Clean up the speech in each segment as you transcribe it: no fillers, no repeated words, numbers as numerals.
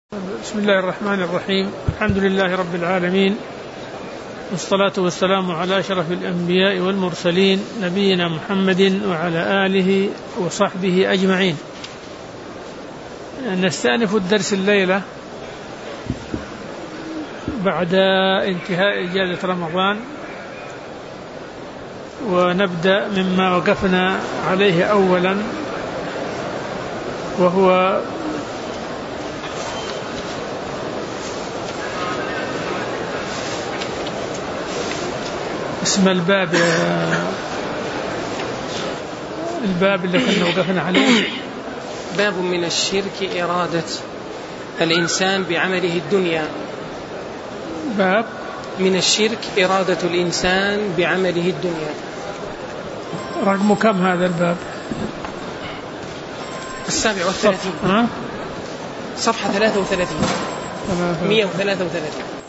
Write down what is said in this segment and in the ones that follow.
بسم الله الرحمن الرحيم. الحمد لله رب العالمين، والصلاة والسلام على أشرف الأنبياء والمرسلين نبينا محمد وعلى آله وصحبه أجمعين. نستأنف الدرس الليلة بعد انتهاء إجازة رمضان، ونبدأ مما وقفنا عليه أولا، وهو اسم الباب اللي كنا وقفنا عليه. باب من الشرك إرادة الإنسان بعمله الدنيا. باب من الشرك إرادة الإنسان بعمله الدنيا. رقم كم هذا الباب؟ 37. صفحة 33 133.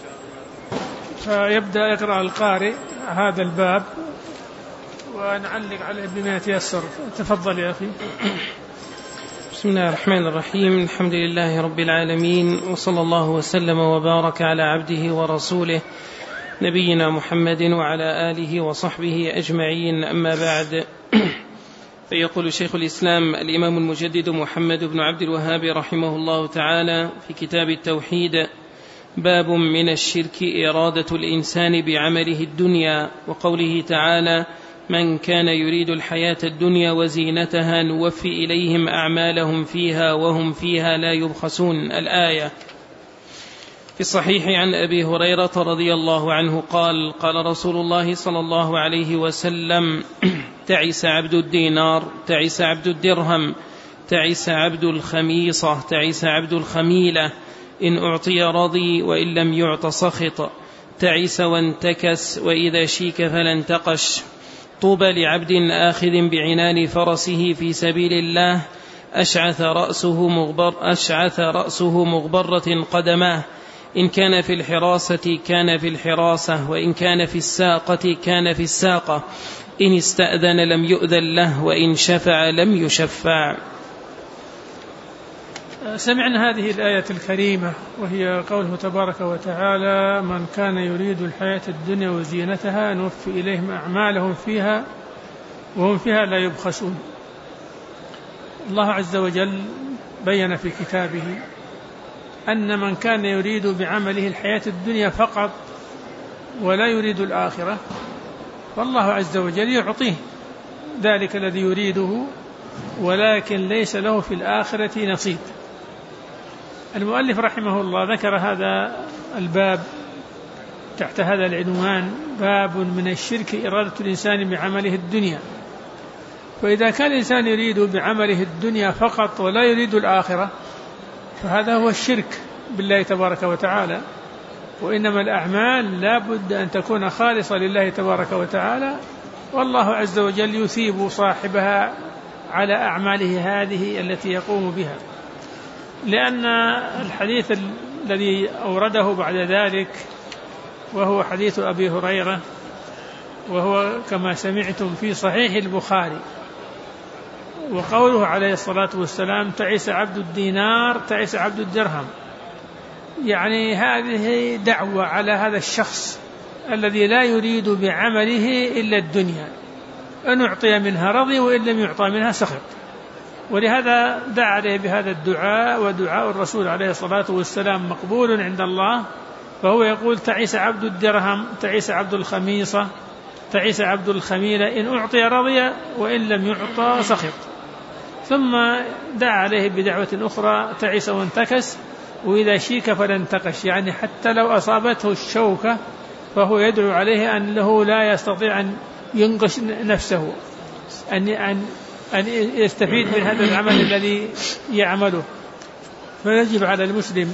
فيبدأ يقرأ القارئ هذا الباب ونعلق عليه بما يتيسر. تفضل يا أخي. بسم الله الرحمن الرحيم. الحمد لله رب العالمين، وصلى الله وسلم وبارك على عبده ورسوله نبينا محمد وعلى آله وصحبه أجمعين، أما بعد. فيقول شيخ الإسلام الإمام المجدد محمد بن عبد الوهاب رحمه الله تعالى في كتاب التوحيد: باب من الشرك إرادة الإنسان بعمله الدنيا، وقوله تعالى: من كان يريد الحياة الدنيا وزينتها نوفي إليهم أعمالهم فيها وهم فيها لا يبخسون. الآية. في الصحيح عن أبي هريرة رضي الله عنه قال: قال رسول الله صلى الله عليه وسلم: تعس عبد الدينار، تعس عبد الدرهم، تعس عبد الخميصة، تعس عبد الخميلة، إن أعطي رضي وإن لم يعط سخط، تعس وانتكس، وإذا شيك فلا انتقش. طوبى لعبد آخذ بعنان فرسه في سبيل الله، أشعث رأسه مغبرة قدماه، إن كان في الحراسة كان في الحراسة، وإن كان في الساقة كان في الساقة، إن استأذن لم يؤذن له، وإن شفع لم يشفع. سمعنا هذه الآية الكريمة، وهي قوله تبارك وتعالى: من كان يريد الحياة الدنيا وزينتها نوفي إليهم أعمالهم فيها وهم فيها لا يبخسون. الله عز وجل بين في كتابه أن من كان يريد بعمله الحياة الدنيا فقط ولا يريد الآخرة، فالله عز وجل يعطيه ذلك الذي يريده، ولكن ليس له في الآخرة نصيب. المؤلف رحمه الله ذكر هذا الباب تحت هذا العنوان: باب من الشرك إرادة الإنسان بعمله الدنيا. فإذا كان الإنسان يريد بعمله الدنيا فقط ولا يريد الآخرة، فهذا هو الشرك بالله تبارك وتعالى. وإنما الأعمال لا بد أن تكون خالصة لله تبارك وتعالى، والله عز وجل يثيب صاحبها على أعماله هذه التي يقوم بها. لأن الحديث الذي أورده بعد ذلك وهو حديث أبي هريرة، وهو كما سمعتم في صحيح البخاري، وقوله عليه الصلاة والسلام: تعس عبد الدينار، تعس عبد الدرهم. يعني هذه دعوة على هذا الشخص الذي لا يريد بعمله إلا الدنيا، أن أعطي منها رضي وإن لم يعطى منها سخط. ولهذا دعا عليه بهذا الدعاء، ودعاء الرسول عليه الصلاة والسلام مقبول عند الله. فهو يقول: تعس عبد الدرهم، تعس عبد الخميصة، تعس عبد الخميلة، إن أعطي رضي وإن لم يعطى سخط. ثم دعا عليه بدعوة أخرى: تعس وانتكس، وإذا شيك فلا انتقش. يعني حتى لو أصابته الشوكة فهو يدعو عليه أنه لا يستطيع أن ينقش نفسه، أن يستفيد من هذا العمل الذي يعمله. فيجب على المسلم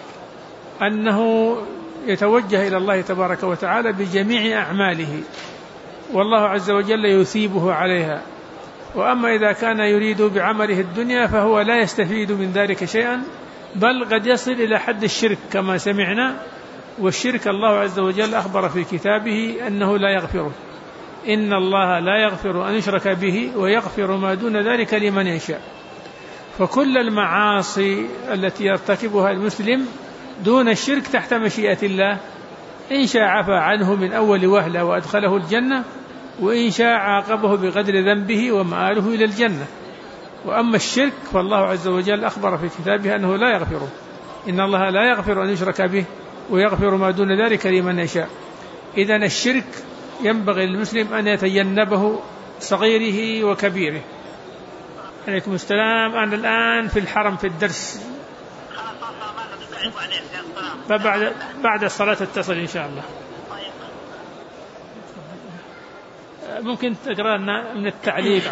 أنه يتوجه إلى الله تبارك وتعالى بجميع أعماله، والله عز وجل يثيبه عليها. وأما إذا كان يريد بعمله الدنيا فهو لا يستفيد من ذلك شيئا، بل قد يصل إلى حد الشرك كما سمعنا. والشرك الله عز وجل أخبر في كتابه أنه لا يغفره: إن الله لا يغفر أن يشرك به ويغفر ما دون ذلك لمن يشاء. فكل المعاصي التي يرتكبها المسلم دون الشرك تحت مشيئة الله، إن شاء عفى عنه من أول وهلة وأدخله الجنة، وإن شاء عاقبه بقدر ذنبه ومآله إلى الجنة. وأما الشرك فالله عز وجل أخبر في كتابه أنه لا يغفره، إن الله لا يغفر أن يشرك به ويغفر ما دون ذلك لمن يشاء. إذن الشرك ينبغي للمسلم أن يتجنبه صغيره وكبيره. عليكم السلام. أنا الآن في الحرم في الدرس، بعد الصلاة اتصل إن شاء الله. ممكن تقرأ لنا من التعليق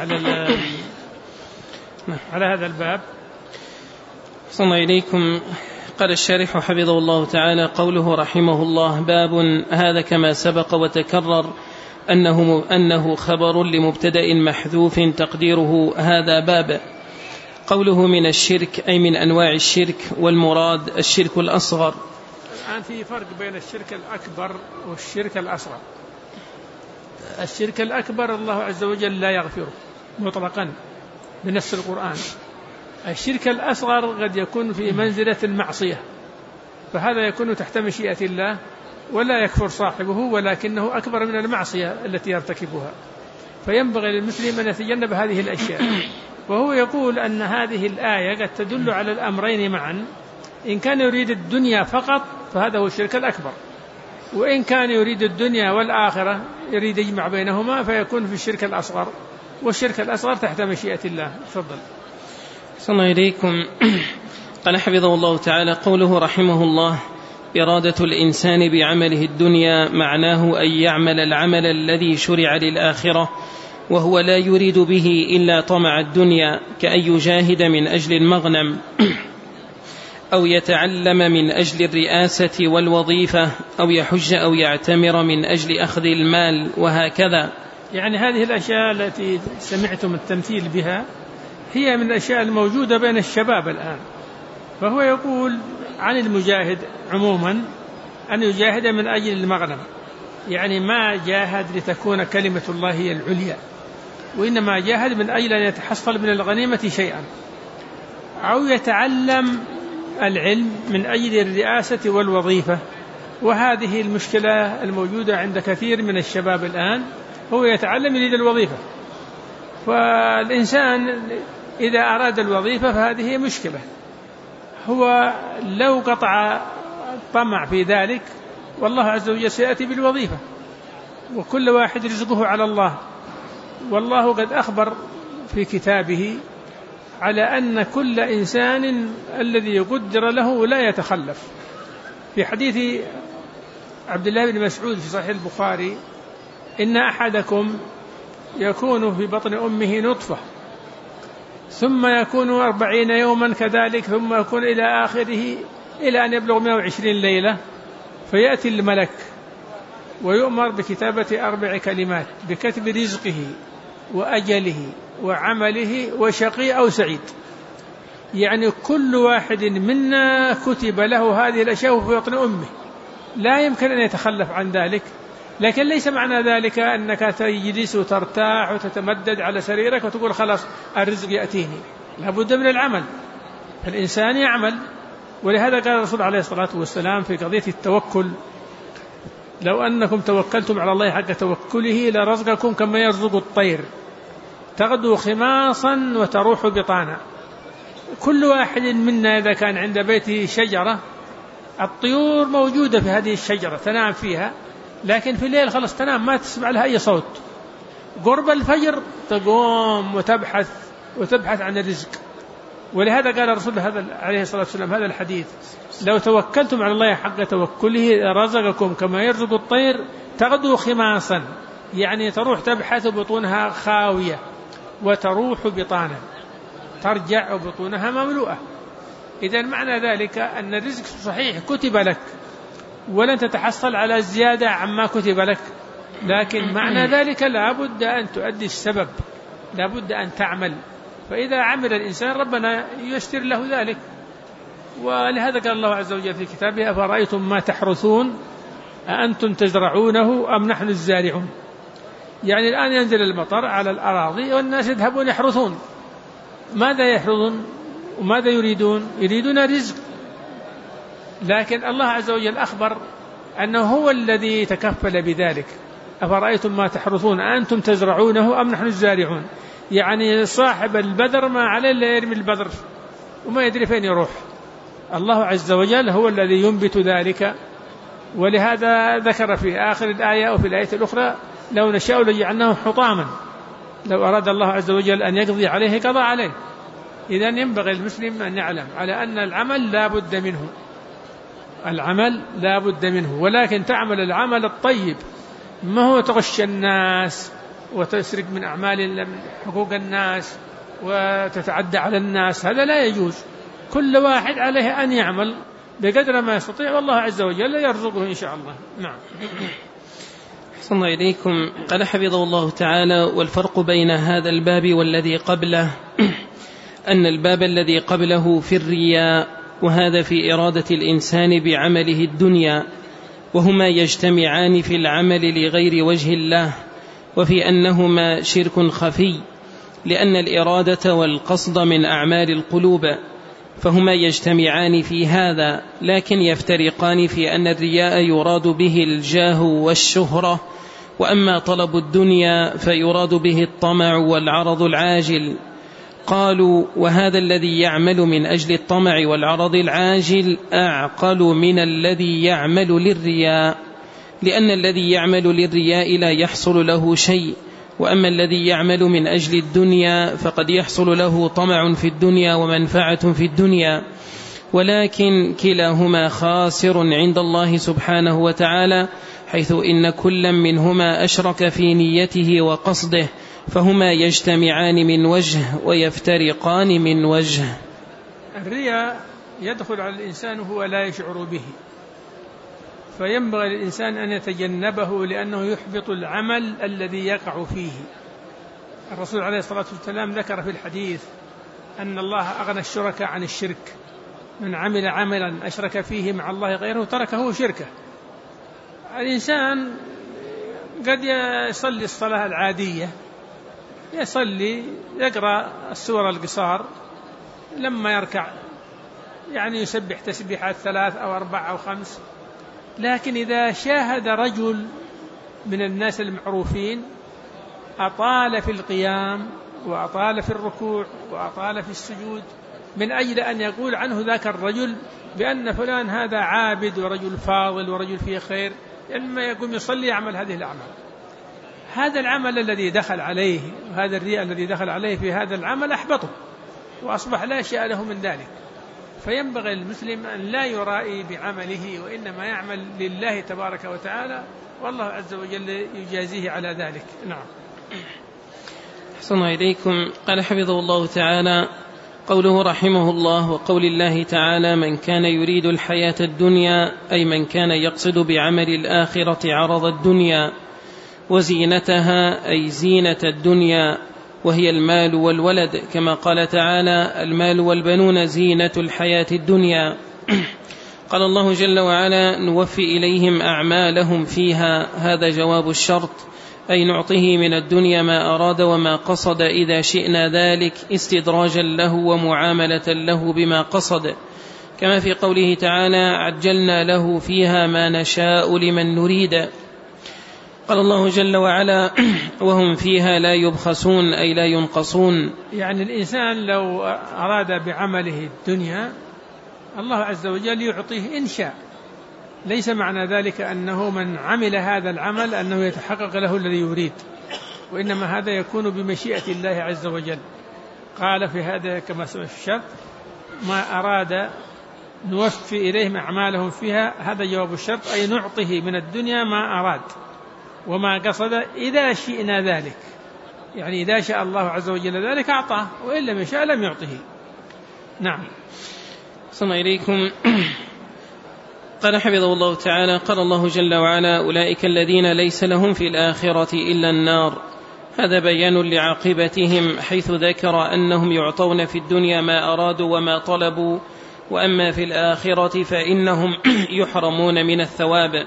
على هذا الباب؟ صلى الله إليكم. قال الشارح حفظه الله تعالى: قوله رحمه الله: باب هذا كما سبق وتكرر أنه خبر لمبتدأ محذوف تقديره هذا باب. قوله من الشرك أي من أنواع الشرك، والمراد الشرك الأصغر. الآن في فرق بين الشرك الأكبر والشرك الأصغر. الشرك الأكبر الله عز وجل لا يغفره مطلقا بنص القرآن. الشرك الأصغر قد يكون في منزلة المعصية، فهذا يكون تحت مشيئة الله ولا يكفر صاحبه، ولكنه أكبر من المعصية التي يرتكبها، فينبغي للمسلم أن يتجنب هذه الأشياء. وهو يقول أن هذه الآية قد تدل على الأمرين معا، إن كان يريد الدنيا فقط فهذا هو الشرك الأكبر، وإن كان يريد الدنيا والآخرة يريد يجمع بينهما فيكون في الشرك الأصغر، والشرك الأصغر تحت مشيئة الله. تفضل. صلى الله إليكم. قال حفظه الله تعالى: قوله رحمه الله: إرادة الإنسان بعمله الدنيا معناه أن يعمل العمل الذي شرع للآخرة، وهو لا يريد به إلا طمع الدنيا، كأن يجاهد من أجل المغنم، أو يتعلم من أجل الرئاسة والوظيفة، أو يحج أو يعتمر من أجل أخذ المال، وهكذا. يعني هذه الأشياء التي سمعتم التمثيل بها هي من الأشياء الموجودة بين الشباب الآن. فهو يقول عن المجاهد عموما أن يجاهد من أجل المغنم، يعني ما جاهد لتكون كلمة الله هي العليا، وإنما جاهد من أجل أن يتحصل من الغنيمة شيئا، أو يتعلم العلم من أجل الرئاسة والوظيفة. وهذه المشكلة الموجودة عند كثير من الشباب الآن، هو يتعلم يريد الوظيفة، فالإنسان إذا أراد الوظيفة فهذه مشكلة. هو لو قطع الطمع في ذلك والله عز وجل سيأتي بالوظيفة، وكل واحد رزقه على الله. والله قد أخبر في كتابه على أن كل إنسان الذي قدر له لا يتخلف. في حديث عبد الله بن مسعود في صحيح البخاري: إن أحدكم يكون في بطن أمه نطفة، ثم يكون 40 يوما كذلك، ثم يكون إلى آخره إلى أن يبلغ 120 ليلة، فيأتي الملك ويؤمر بكتابة 4 كلمات بكتب رزقه وأجله وعمله وشقي أو سعيد. يعني كل واحد منا كتب له هذه الأشياء في بطن أمه، لا يمكن أن يتخلف عن ذلك. لكن ليس معنى ذلك أنك تجلس وترتاح وتتمدد على سريرك وتقول خلاص الرزق يأتيني، لابد من العمل، فالإنسان يعمل. ولهذا قال الرسول عليه الصلاة والسلام في قضية التوكل: لو أنكم توكلتم على الله حق توكله لرزقكم كما يرزق الطير تغدو خماصا وتروح بطانا. كل واحد منا إذا كان عند بيته شجرة، الطيور موجودة في هذه الشجرة تنام فيها، لكن في الليل خلص تنام ما تسمع لها أي صوت. قرب الفجر تقوم وتبحث عن الرزق. ولهذا قال الرسول عليه الصلاة والسلام هذا الحديث: لو توكلتم على الله حق توكله رزقكم كما يرزق الطير تغدو خماصا، يعني تروح تبحث بطونها خاوية وتروح بطانا، ترجع بطونها مملوءة. إذن معنى ذلك أن الرزق صحيح كتب لك ولن تتحصل على زيادة عما كتب لك، لكن معنى ذلك لابد أن تؤدي السبب، لابد أن تعمل. فإذا عمل الإنسان ربنا ييسر له ذلك. ولهذا قال الله عز وجل في كتابه: أفرأيتم ما تحرثون أأنتم تزرعونه أم نحن الزارعون. يعني الآن ينزل المطر على الأراضي والناس يذهبون يحرثون. ماذا يحرثون؟ وماذا يريدون؟ يريدون رزق، لكن الله عز وجل أخبر أنه هو الذي تكفل بذلك. أفرأيتم ما تحرثون أنتم تزرعونه أم نحن الزارعون؟ يعني صاحب البذر ما عليه إلا يرمي البذر وما يدري فين يروح. الله عز وجل هو الذي ينبت ذلك، ولهذا ذكر في آخر الآية وفي الآية الأخرى لو نشاء لجعلناه حطاما، لو أراد الله عز وجل أن يقضي عليه قضى عليه. إذن ينبغي المسلم أن يعلم على أن العمل لا بد منه، العمل لا بد منه، ولكن تعمل العمل الطيب، ما هو تغش الناس وتسرق من أعمال حقوق الناس وتتعدى على الناس، هذا لا يجوز. كل واحد عليه أن يعمل بقدر ما يستطيع، والله عز وجل يرزقه إن شاء الله. نعم. أحسن الله إليكم. قال حفظه الله تعالى: والفرق بين هذا الباب والذي قبله أن الباب الذي قبله في الرياء، وهذا في إرادة الإنسان بعمله الدنيا، وهما يجتمعان في العمل لغير وجه الله، وفي أنهما شرك خفي، لأن الإرادة والقصد من أعمال القلوب، فهما يجتمعان في هذا، لكن يفترقان في أن الرياء يراد به الجاه والشهرة، وأما طلب الدنيا فيراد به الطمع والعرض العاجل. قالوا: وهذا الذي يعمل من أجل الطمع والعرض العاجل أعقل من الذي يعمل للرياء، لأن الذي يعمل للرياء لا يحصل له شيء، وأما الذي يعمل من أجل الدنيا فقد يحصل له طمع في الدنيا ومنفعة في الدنيا، ولكن كلاهما خاسر عند الله سبحانه وتعالى، حيث إن كل منهما أشرك في نيته وقصده، فهما يجتمعان من وجه ويفترقان من وجه. الرياء يدخل على الإنسان وهو لا يشعر به، فينبغي للإنسان أن يتجنبه، لأنه يحبط العمل الذي يقع فيه. الرسول عليه الصلاة والسلام ذكر في الحديث أن الله أغنى الشركاء عن الشرك، من عمل عملا أشرك فيه مع الله غيره تركه شركه. الإنسان قد يصلي الصلاة العادية، يصلي يقرأ السور القصار، لما يركع يعني يسبح تسبيحات 3 أو 4 أو 5، لكن إذا شاهد رجل من الناس المعروفين أطال في القيام وأطال في الركوع وأطال في السجود، من أجل أن يقول عنه ذاك الرجل بأن فلان هذا عابد ورجل فاضل ورجل فيه خير، لما يقوم يصلي يعمل هذه الأعمال، هذا العمل الذي دخل عليه وهذا الرياء الذي دخل عليه في هذا العمل أحبطه وأصبح لا شيء له من ذلك. فينبغي المسلم أن لا يرائي بعمله، وإنما يعمل لله تبارك وتعالى، والله عز وجل يجازيه على ذلك. نعم. أحسن إليكم. قال حفظه الله تعالى: قوله رحمه الله: وقول الله تعالى: من كان يريد الحياة الدنيا، أي من كان يقصد بعمل الآخرة عرض الدنيا وزينتها، أي زينة الدنيا، وهي المال والولد، كما قال تعالى: المال والبنون زينة الحياة الدنيا. قال الله جل وعلا: نوفي إليهم أعمالهم فيها، هذا جواب الشرط، أي نعطيه من الدنيا ما أراد وما قصد إذا شئنا ذلك، استدراجا له ومعاملة له بما قصد، كما في قوله تعالى: عجلنا له فيها ما نشاء لمن نريد. قال الله جل وعلا: وهم فيها لا يبخسون، أي لا ينقصون. يعني الإنسان لو أراد بعمله الدنيا الله عز وجل يعطيه إن شاء، ليس معنى ذلك أنه من عمل هذا العمل أنه يتحقق له الذي يريد، وإنما هذا يكون بمشيئة الله عز وجل. قال في هذا كما سمع في الشرط: ما أراد نوفي إليهم أعمالهم فيها، هذا جواب الشرط، أي نعطيه من الدنيا ما أراد وما قصد إذا شئنا ذلك، يعني إذا شاء الله عز وجل ذلك أعطاه، وإن لم يشاء لم يعطه. نعم. صلى إليكم. قال حفظه الله تعالى: قال الله جل وعلا: أولئك الذين ليس لهم في الآخرة إلا النار. هذا بيان لعاقبتهم، حيث ذكر أنهم يعطون في الدنيا ما أرادوا وما طلبوا، وأما في الآخرة فإنهم يحرمون من الثواب،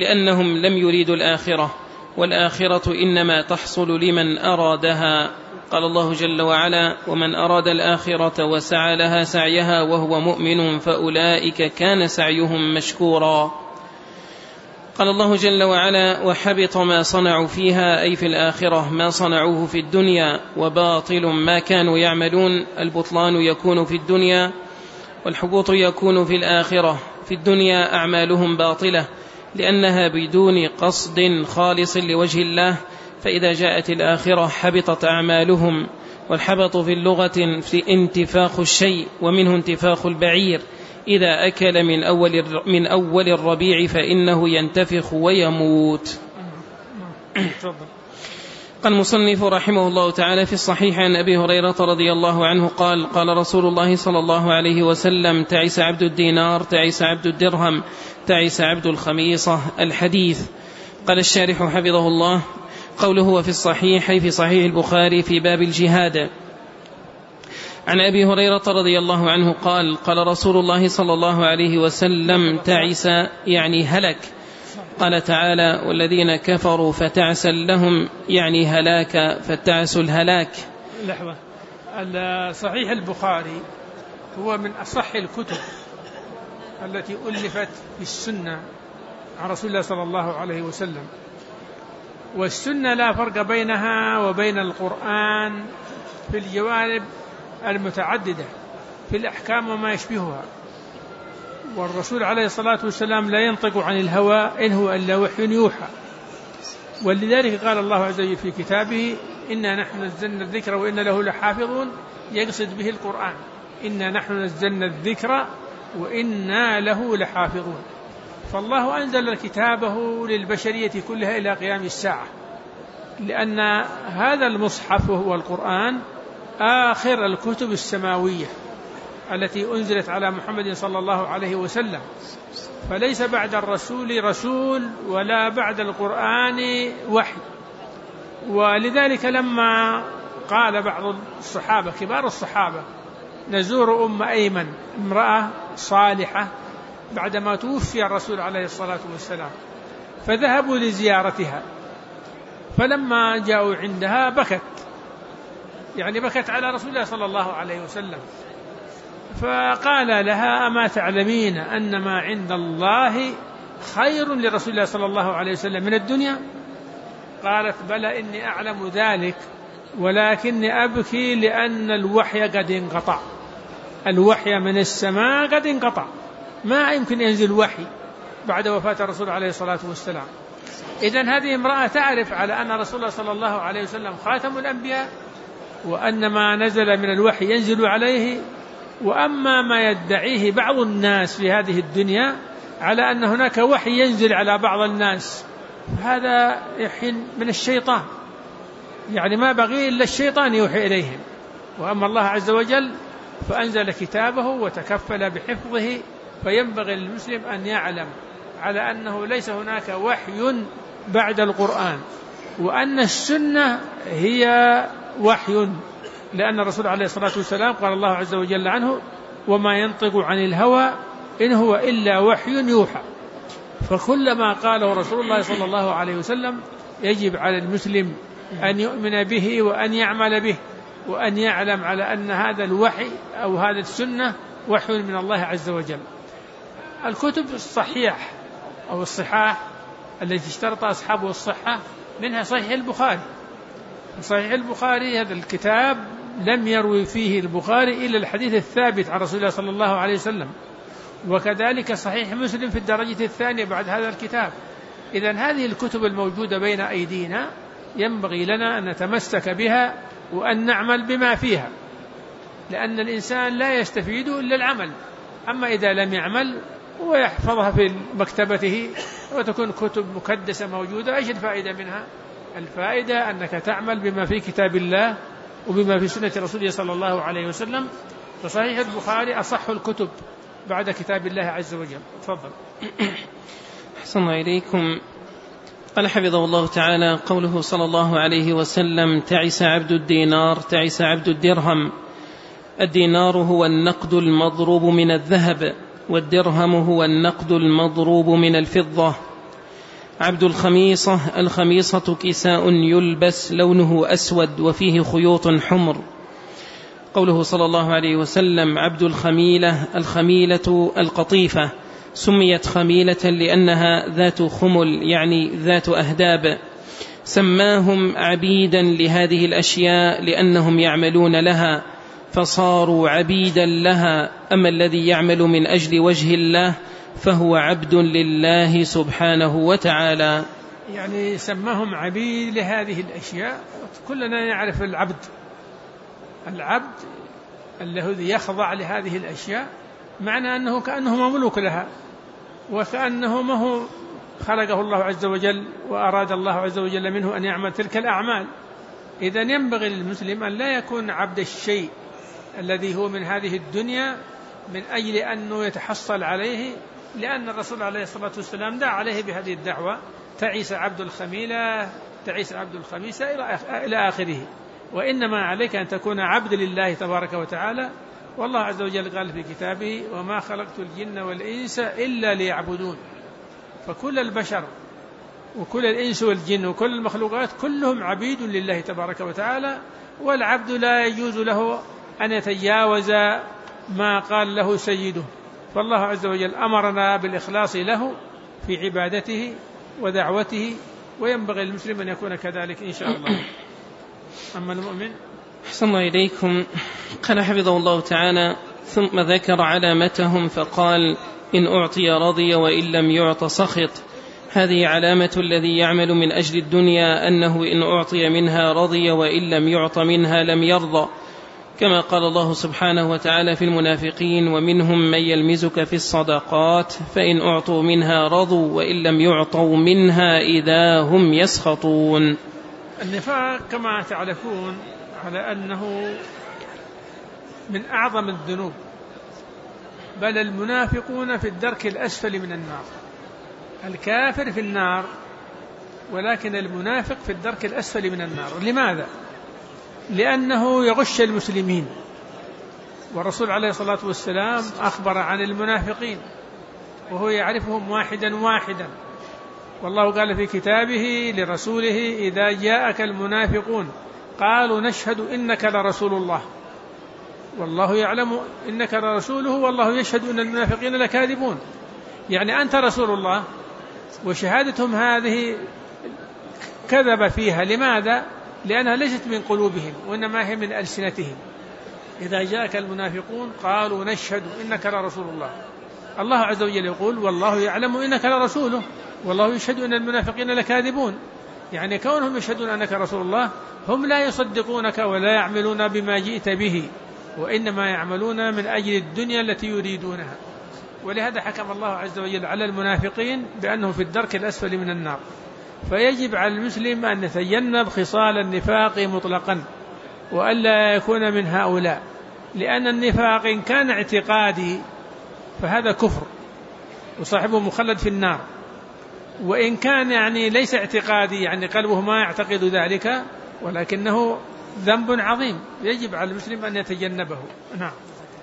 لأنهم لم يريدوا الآخرة، والآخرة إنما تحصل لمن أرادها. قال الله جل وعلا: ومن أراد الآخرة وسعى لها سعيها وهو مؤمن فأولئك كان سعيهم مشكورا. قال الله جل وعلا: وحبط ما صنعوا فيها، أي في الآخرة، ما صنعوه في الدنيا، وباطل ما كانوا يعملون. البطلان يكون في الدنيا والحبوط يكون في الآخرة. في الدنيا أعمالهم باطلة لأنها بدون قصد خالص لوجه الله، فإذا جاءت الآخرة حبطت أعمالهم. والحبط في اللغة في انتفاخ الشيء، ومنه انتفاخ البعير إذا أكل من أول الربيع فإنه ينتفخ ويموت. قال المصنف رحمه الله تعالى في الصحيح عن أبي هريرة رضي الله عنه قال: قال رسول الله صلى الله عليه وسلم: تعس عبد الدينار، تعس عبد الدرهم، تعس عبد الخميصة. الحديث. قال الشارح حفظه الله: قوله هو في الصحيح، في صحيح البخاري في باب الجهاد. عن أبي هريرة رضي الله عنه قال: قال رسول الله صلى الله عليه وسلم: تعس يعني هلك. قال تعالى: والذين كفروا فتعسا لهم، يعني هلاك، فالتعس الهلاك. لحظة. صحيح البخاري هو من أصح الكتب التي ألفت في السنة عن رسول الله صلى الله عليه وسلم، والسنة لا فرق بينها وبين القرآن في الجوانب المتعددة في الأحكام وما يشبهها. والرسول عليه الصلاة والسلام لا ينطق عن الهوى إن هو إلا وحي يوحى، ولذلك قال الله عز وجل في كتابه: إنا نحن نزلنا الذكر وإنا له لحافظون، يقصد به القرآن. إنا نحن نزلنا الذكر وإنا له لحافظون. فالله أنزل كتابه للبشرية كلها إلى قيام الساعة، لأن هذا المصحف وهو القرآن آخر الكتب السماوية التي أنزلت على محمد صلى الله عليه وسلم، فليس بعد الرسول رسول ولا بعد القرآن وحي. ولذلك لما قال بعض الصحابة كبار الصحابة: نزور أم أيمن، امرأة صالحة، بعدما توفي الرسول عليه الصلاة والسلام، فذهبوا لزيارتها، فلما جاءوا عندها بكت، يعني بكت على رسول الله صلى الله عليه وسلم، فقال لها: أما تعلمين أن ما عند الله خير لرسول الله صلى الله عليه وسلم من الدنيا؟ قالت: بلى إني أعلم ذلك، ولكني أبكي لأن الوحي قد انقطع. الوحي من السماء قد انقطع، ما يمكن ينزل وحي بعد وفاة الرسول عليه الصلاة والسلام. إذن هذه امرأة تعرف على أن رسول الله صلى الله عليه وسلم خاتم الأنبياء، وأن ما نزل من الوحي ينزل عليه. وأما ما يدعيه بعض الناس في هذه الدنيا على أن هناك وحي ينزل على بعض الناس، هذا يحين من الشيطان، يعني ما بغي إلا الشيطان يوحي إليهم. وأما الله عز وجل فأنزل كتابه وتكفل بحفظه، فينبغي للمسلم أن يعلم على أنه ليس هناك وحي بعد القرآن، وأن السنة هي وحي، لأن الرسول عليه الصلاة والسلام قال الله عز وجل عنه: وما ينطق عن الهوى إن هو إلا وحي يوحى. فكلما قاله رسول الله صلى الله عليه وسلم يجب على المسلم أن يؤمن به وأن يعمل به، وأن يعلم على أن هذا الوحي أو هذا السنة وحي من الله عز وجل. الكتب الصحيح أو الصحاح التي اشترط أصحابه الصحة منها صحيح البخاري. صحيح البخاري هذا الكتاب لم يروي فيه البخاري إلا الحديث الثابت عن رسول الله صلى الله عليه وسلم، وكذلك صحيح مسلم في الدرجة الثانية بعد هذا الكتاب. إذن هذه الكتب الموجودة بين أيدينا ينبغي لنا أن نتمسك بها وأن نعمل بما فيها، لأن الإنسان لا يستفيد إلا العمل. أما إذا لم يعمل ويحفظها في مكتبته وتكون كتب مكدسة موجودة، إيش الفائدة منها؟ الفائدة أنك تعمل بما في كتاب الله وبما في سنة رسوله صلى الله عليه وسلم. فصحيح البخاري أصح الكتب بعد كتاب الله عز وجل. تفضل. أحسن إليكم. قال حفظه الله تعالى: قوله صلى الله عليه وسلم: تعس عبد الدينار، تعس عبد الدرهم. الدينار هو النقد المضروب من الذهب، والدرهم هو النقد المضروب من الفضة. عبد الخميصة. الخميصة كساء يلبس لونه أسود وفيه خيوط حمر. قوله صلى الله عليه وسلم عبد الخميلة، الخميلة القطيفة، سميت خميلة لأنها ذات خمل يعني ذات أهداب. سماهم عبيدا لهذه الأشياء لأنهم يعملون لها فصاروا عبيدا لها. أما الذي يعمل من أجل وجه الله فهو عبد لله سبحانه وتعالى. يعني سماهم عبيد لهذه الأشياء. كلنا يعرف العبد الذي يخضع لهذه الأشياء، معنى أنه كأنه مملوك لها، وكأنه ما هو خلقه الله عز وجل وأراد الله عز وجل منه أن يعمل تلك الأعمال. إذن ينبغي للمسلم أن لا يكون عبد الشيء الذي هو من هذه الدنيا من أجل أنه يتحصل عليه، لأن الرسول عليه الصلاة والسلام دعا عليه بهذه الدعوة: تعيس عبد الخميلة، تعيس عبد الخميسة إلى آخره. وإنما عليك أن تكون عبد لله تبارك وتعالى. والله عز وجل قال في كتابه: وما خلقت الجن والإنس إلا ليعبدون. فكل البشر وكل الإنس والجن وكل المخلوقات كلهم عبيد لله تبارك وتعالى، والعبد لا يجوز له أن يتجاوز ما قال له سيده. فالله عز وجل أمرنا بالإخلاص له في عبادته ودعوته، وينبغي للمسلم أن يكون كذلك إن شاء الله. أما المؤمن، أحسن الله إليكم، قال حفظه الله تعالى: ثم ذكر علامتهم فقال: إن أعطي رضي وإن لم يعط سخط. هذه علامة الذي يعمل من أجل الدنيا، أنه إن أعطي منها رضي وإن لم يعط منها لم يرضى، كما قال الله سبحانه وتعالى في المنافقين: ومنهم من يلمزك في الصدقات فإن أعطوا منها رضوا وإن لم يعطوا منها إذا هم يسخطون. النفاق كما تعرفون على أنه من أعظم الذنوب، بل المنافقون في الدرك الأسفل من النار. الكافر في النار، ولكن المنافق في الدرك الأسفل من النار. لماذا؟ لأنه يغش المسلمين، والرسول عليه الصلاة والسلام أخبر عن المنافقين وهو يعرفهم واحدا واحدا. والله قال في كتابه لرسوله: إذا جاءك المنافقون قالوا نشهد إنك لرسول الله والله يعلم إنك لرسوله والله يشهد أن المنافقين لكاذبون. يعني أنت رسول الله، وشهادتهم هذه كذب فيها. لماذا؟ لأنها ليست من قلوبهم وإنما هي من ألسنتهم. إذا جاءك المنافقون قالوا نشهد إنك لرسول الله. الله عز وجل يقول: والله يعلم إنك لرسوله والله يشهد أن المنافقين لكاذبون. يعني كونهم يشهدون أنك رسول الله، هم لا يصدقونك ولا يعملون بما جئت به، وإنما يعملون من أجل الدنيا التي يريدونها. ولهذا حكم الله عز وجل على المنافقين بأنهم في الدرك الأسفل من النار. فيجب على المسلم أن يتجنب خصال النفاق مطلقا، وألا يكون من هؤلاء، لأن النفاق إن كان اعتقادي فهذا كفر وصاحبه مخلد في النار، وإن كان يعني ليس اعتقادي، يعني قلبه ما يعتقد ذلك، ولكنه ذنب عظيم يجب على المسلم أن يتجنبه. نعم.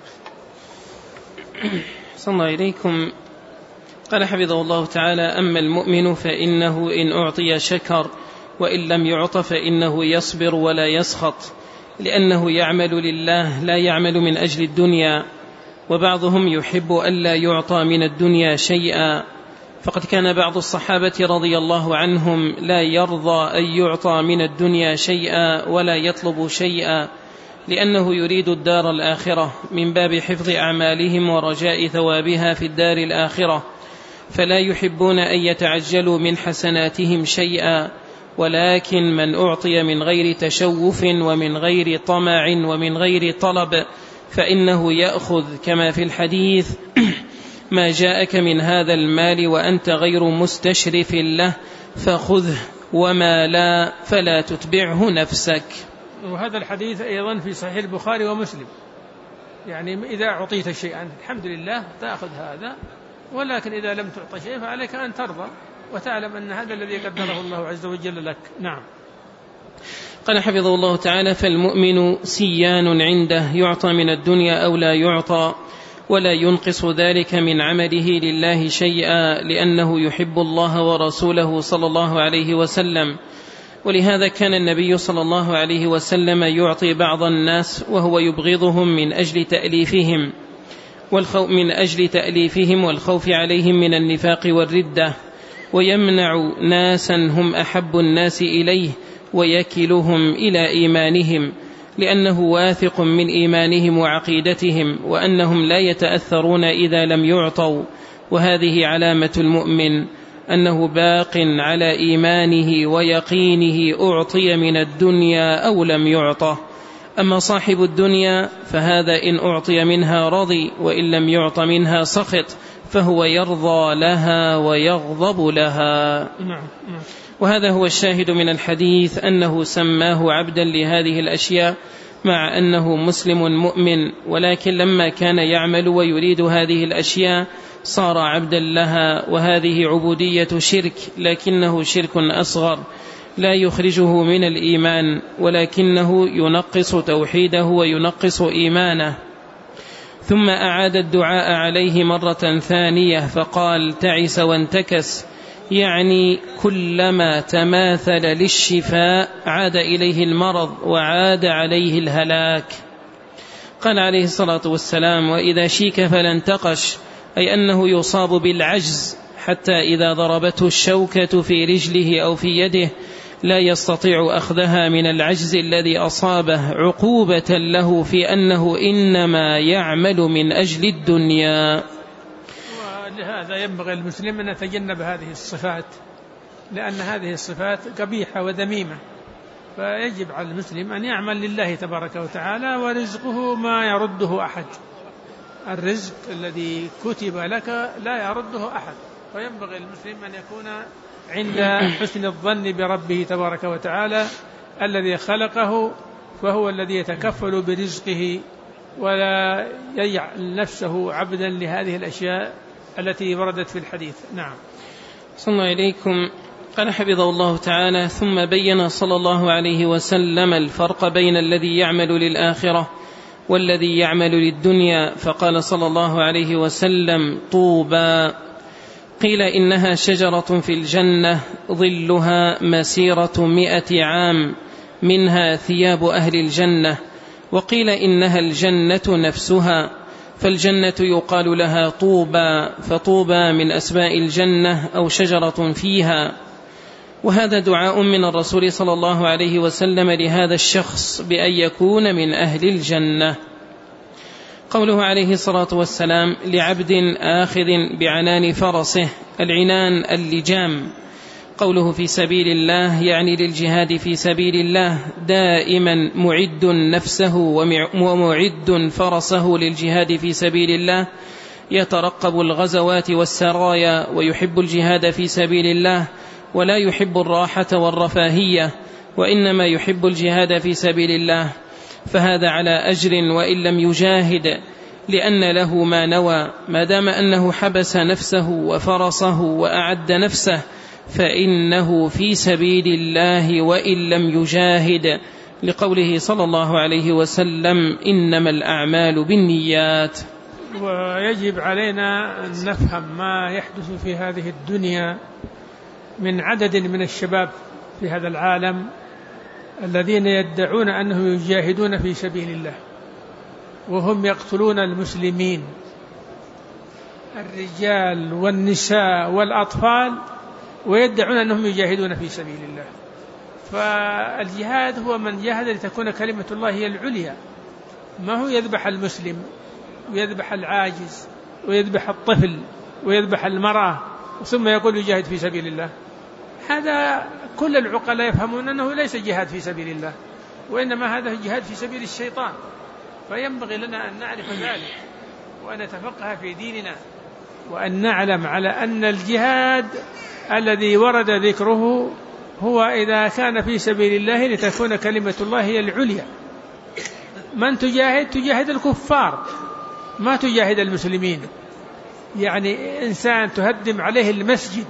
صلى الله إليكم، قال حفظه الله تعالى: أما المؤمن فإنه إن أعطي شكر وإن لم يعط فإنه يصبر ولا يسخط، لأنه يعمل لله لا يعمل من أجل الدنيا. وبعضهم يحب ألا يعطى من الدنيا شيئا، فقد كان بعض الصحابة رضي الله عنهم لا يرضى أن يعطى من الدنيا شيئا ولا يطلب شيئا، لأنه يريد الدار الآخرة من باب حفظ أعمالهم ورجاء ثوابها في الدار الآخرة، فلا يحبون أن يتعجلوا من حسناتهم شيئا. ولكن من أعطي من غير تشوف ومن غير طمع ومن غير طلب فإنه يأخذ، كما في الحديث: ما جاءك من هذا المال وأنت غير مستشرف له فخذه، وما لا فلا تتبعه نفسك. وهذا الحديث أيضا في صحيح البخاري ومسلم. يعني إذا أعطيت شيئا الحمد لله تأخذ هذا، ولكن إذا لم تعط شيء فعليك أن ترضى وتعلم أن هذا الذي قدره الله عز وجل لك. نعم. قال حفظه الله تعالى: فالمؤمن سيان عنده، يعطى من الدنيا أو لا يعطى، ولا ينقص ذلك من عمله لله شيئا، لأنه يحب الله ورسوله صلى الله عليه وسلم. ولهذا كان النبي صلى الله عليه وسلم يعطي بعض الناس وهو يبغضهم من أجل تأليفهم والخوف عليهم من النفاق والردة، ويمنع ناسا هم أحب الناس إليه ويكلهم إلى إيمانهم، لأنه واثق من إيمانهم وعقيدتهم، وأنهم لا يتأثرون إذا لم يعطوا. وهذه علامة المؤمن، أنه باق على إيمانه ويقينه أعطي من الدنيا أو لم يعطه. أما صاحب الدنيا فهذا إن أعطي منها رضي، وإن لم يعط منها سخط، فهو يرضى لها ويغضب لها. وهذا هو الشاهد من الحديث، أنه سماه عبدا لهذه الأشياء مع أنه مسلم مؤمن، ولكن لما كان يعمل ويريد هذه الأشياء صار عبدا لها. وهذه عبودية شرك، لكنه شرك أصغر لا يخرجه من الإيمان، ولكنه ينقص توحيده وينقص إيمانه. ثم أعاد الدعاء عليه مرة ثانية فقال: تعس وانتكس، يعني كلما تماثل للشفاء عاد إليه المرض وعاد عليه الهلاك. قال عليه الصلاة والسلام: وإذا شيك فلا انتقش، أي أنه يصاب بالعجز، حتى إذا ضربته الشوكة في رجله أو في يده لا يستطيع أخذها من العجز الذي أصابه، عقوبة له في أنه إنما يعمل من أجل الدنيا. ولهذا ينبغي المسلم أن يتجنب هذه الصفات، لأن هذه الصفات قبيحة وذميمة، فيجب على المسلم أن يعمل لله تبارك وتعالى، ورزقه ما يرده أحد. الرزق الذي كتب لك لا يرده أحد، فينبغي المسلم أن يكون عند حسن الظن بربه تبارك وتعالى الذي خلقه، فهو الذي يتكفل برزقه، ولا يجعل نفسه عبدا لهذه الأشياء التي وردت في الحديث. نعم. صلى الله عليكم. قال حفظه الله تعالى: ثم بين صلى الله عليه وسلم الفرق بين الذي يعمل للآخرة والذي يعمل للدنيا، فقال صلى الله عليه وسلم: طوبى. قيل إنها شجرة في الجنة ظلها مسيرة 100 عام، منها ثياب أهل الجنة. وقيل إنها الجنة نفسها، فالجنة يقال لها طوبى، فطوبى من أسماء الجنة أو شجرة فيها. وهذا دعاء من الرسول صلى الله عليه وسلم لهذا الشخص بأن يكون من أهل الجنة. قوله عليه الصلاة والسلام: لعبد آخذ بعنان فرسه، العنان اللجام. قوله في سبيل الله يعني للجهاد في سبيل الله، دائما معد نفسه ومعد فرسه للجهاد في سبيل الله، يترقب الغزوات والسرايا، ويحب الجهاد في سبيل الله، ولا يحب الراحة والرفاهية، وإنما يحب الجهاد في سبيل الله. فهذا على أجر وإن لم يجاهد، لأن له ما نوى، ما دام أنه حبس نفسه وفرسه وأعد نفسه، فإنه في سبيل الله وإن لم يجاهد، لقوله صلى الله عليه وسلم: إنما الأعمال بالنيات. ويجب علينا أن نفهم ما يحدث في هذه الدنيا من عدد من الشباب في هذا العالم الذين يدعون أنهم يجاهدون في سبيل الله، وهم يقتلون المسلمين، الرجال والنساء والأطفال، ويدعون أنهم يجاهدون في سبيل الله. فالجهاد هو من جاهد لتكون كلمة الله هي العليا، ما هو يذبح المسلم ويذبح العاجز ويذبح الطفل ويذبح المرأة ثم يقول يجاهد في سبيل الله. هذا كل العقلاء يفهمون أنه ليس جهاد في سبيل الله، وإنما هذا جهاد في سبيل الشيطان. فينبغي لنا أن نعرف ذلك، وأن نتفقه في ديننا، وأن نعلم على أن الجهاد الذي ورد ذكره هو إذا كان في سبيل الله لتكون كلمة الله هي العليا. من تجاهد الكفار، ما تجاهد المسلمين. يعني إنسان تهدم عليه المسجد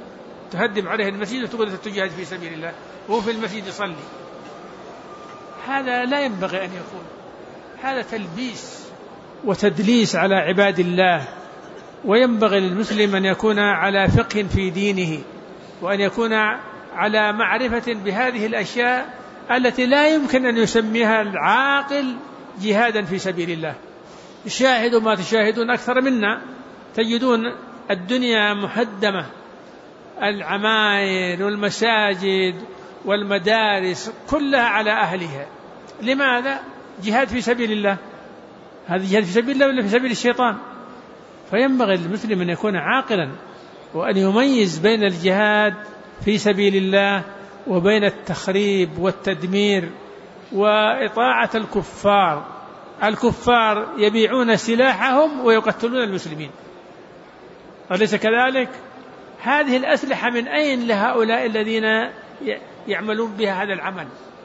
وتقول تجاهد في سبيل الله وهو في المسجد يصلي، هذا لا ينبغي أن يكون، هذا تلبيس وتدليس على عباد الله. وينبغي للمسلم أن يكون على فقه في دينه، وأن يكون على معرفة بهذه الأشياء التي لا يمكن أن يسميها العاقل جهادا في سبيل الله. شاهدوا ما تشاهدون أكثر منا، تجدون الدنيا محدمة، العماير والمساجد والمدارس كلها على أهلها. لماذا؟ جهاد في سبيل الله. هذا جهاد في سبيل الله ولا في سبيل الشيطان؟ فينبغي للمسلم أن يكون عاقلا، وأن يميز بين الجهاد في سبيل الله وبين التخريب والتدمير وإطاعة الكفار. الكفار يبيعون سلاحهم ويقتلون المسلمين، أليس كذلك؟ هذه الأسلحة من أين لهؤلاء الذين يعملون بها هذا العمل؟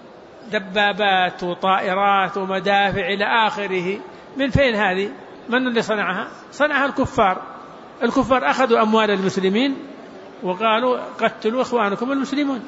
دبابات وطائرات ومدافع إلى آخره. من فين هذه؟ من اللي صنعها؟ صنعها الكفار. الكفار أخذوا أموال المسلمين وقالوا قتلوا إخوانكم المسلمون.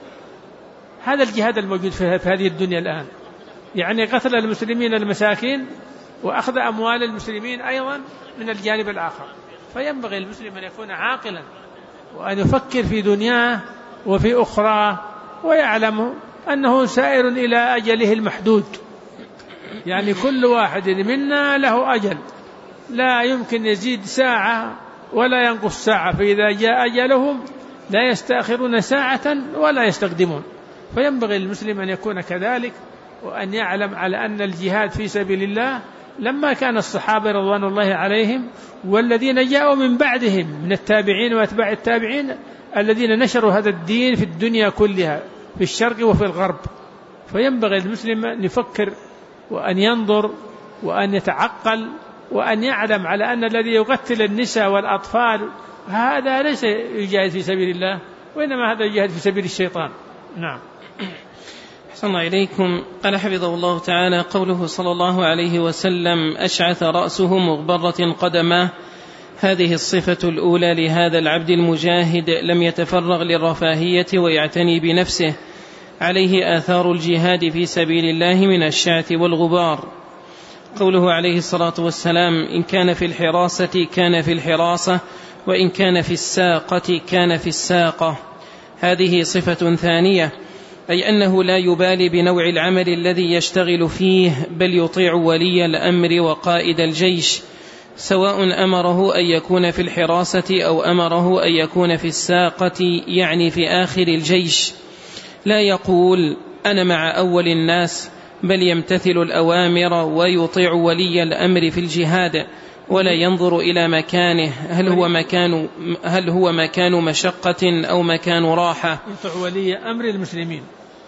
هذا الجهاد الموجود في هذه الدنيا الآن، يعني قتل المسلمين المساكين وأخذ أموال المسلمين أيضا من الجانب الآخر. فينبغي المسلم أن يكون عاقلا، وأن يفكر في دنياه وفي أخرى، ويعلم أنه سائر إلى أجله المحدود. يعني كل واحد منا له أجل لا يمكن يزيد ساعة ولا ينقص ساعة، فإذا جاء أجلهم لا يستأخرون ساعة ولا يستقدمون. فينبغي للمسلم أن يكون كذلك، وأن يعلم على أن الجهاد في سبيل الله لما كان الصحابة رضوان الله عليهم والذين جاءوا من بعدهم من التابعين وأتباع التابعين الذين نشروا هذا الدين في الدنيا كلها في الشرق وفي الغرب. فينبغي للمسلم أن يفكر وأن ينظر وأن يتعقل، وأن يعلم على أن الذي يقتل النساء والأطفال هذا ليس يجاهد في سبيل الله، وإنما هذا يجاهد في سبيل الشيطان. نعم. أحسن الله إليكم. قال حفظه الله تعالى: قوله صلى الله عليه وسلم: أشعث رأسه مغبرة قدماه. هذه الصفة الأولى لهذا العبد المجاهد، لم يتفرغ للرفاهية ويعتني بنفسه، عليه آثار الجهاد في سبيل الله من الشعث والغبار. قوله عليه الصلاة والسلام: إن كان في الحراسة كان في الحراسة، وإن كان في الساقة كان في الساقة. هذه صفة ثانية، أي أنه لا يبالي بنوع العمل الذي يشتغل فيه، بل يطيع ولي الأمر وقائد الجيش، سواء أمره أن يكون في الحراسة أو أمره أن يكون في الساقة، يعني في آخر الجيش. لا يقول أنا مع أول الناس، بل يمتثل الأوامر ويطيع ولي الأمر في الجهاد، ولا ينظر إلى مكانه هل هو مكان مشقة أو مكان راحة. يطيع ولي أمر المسلمين،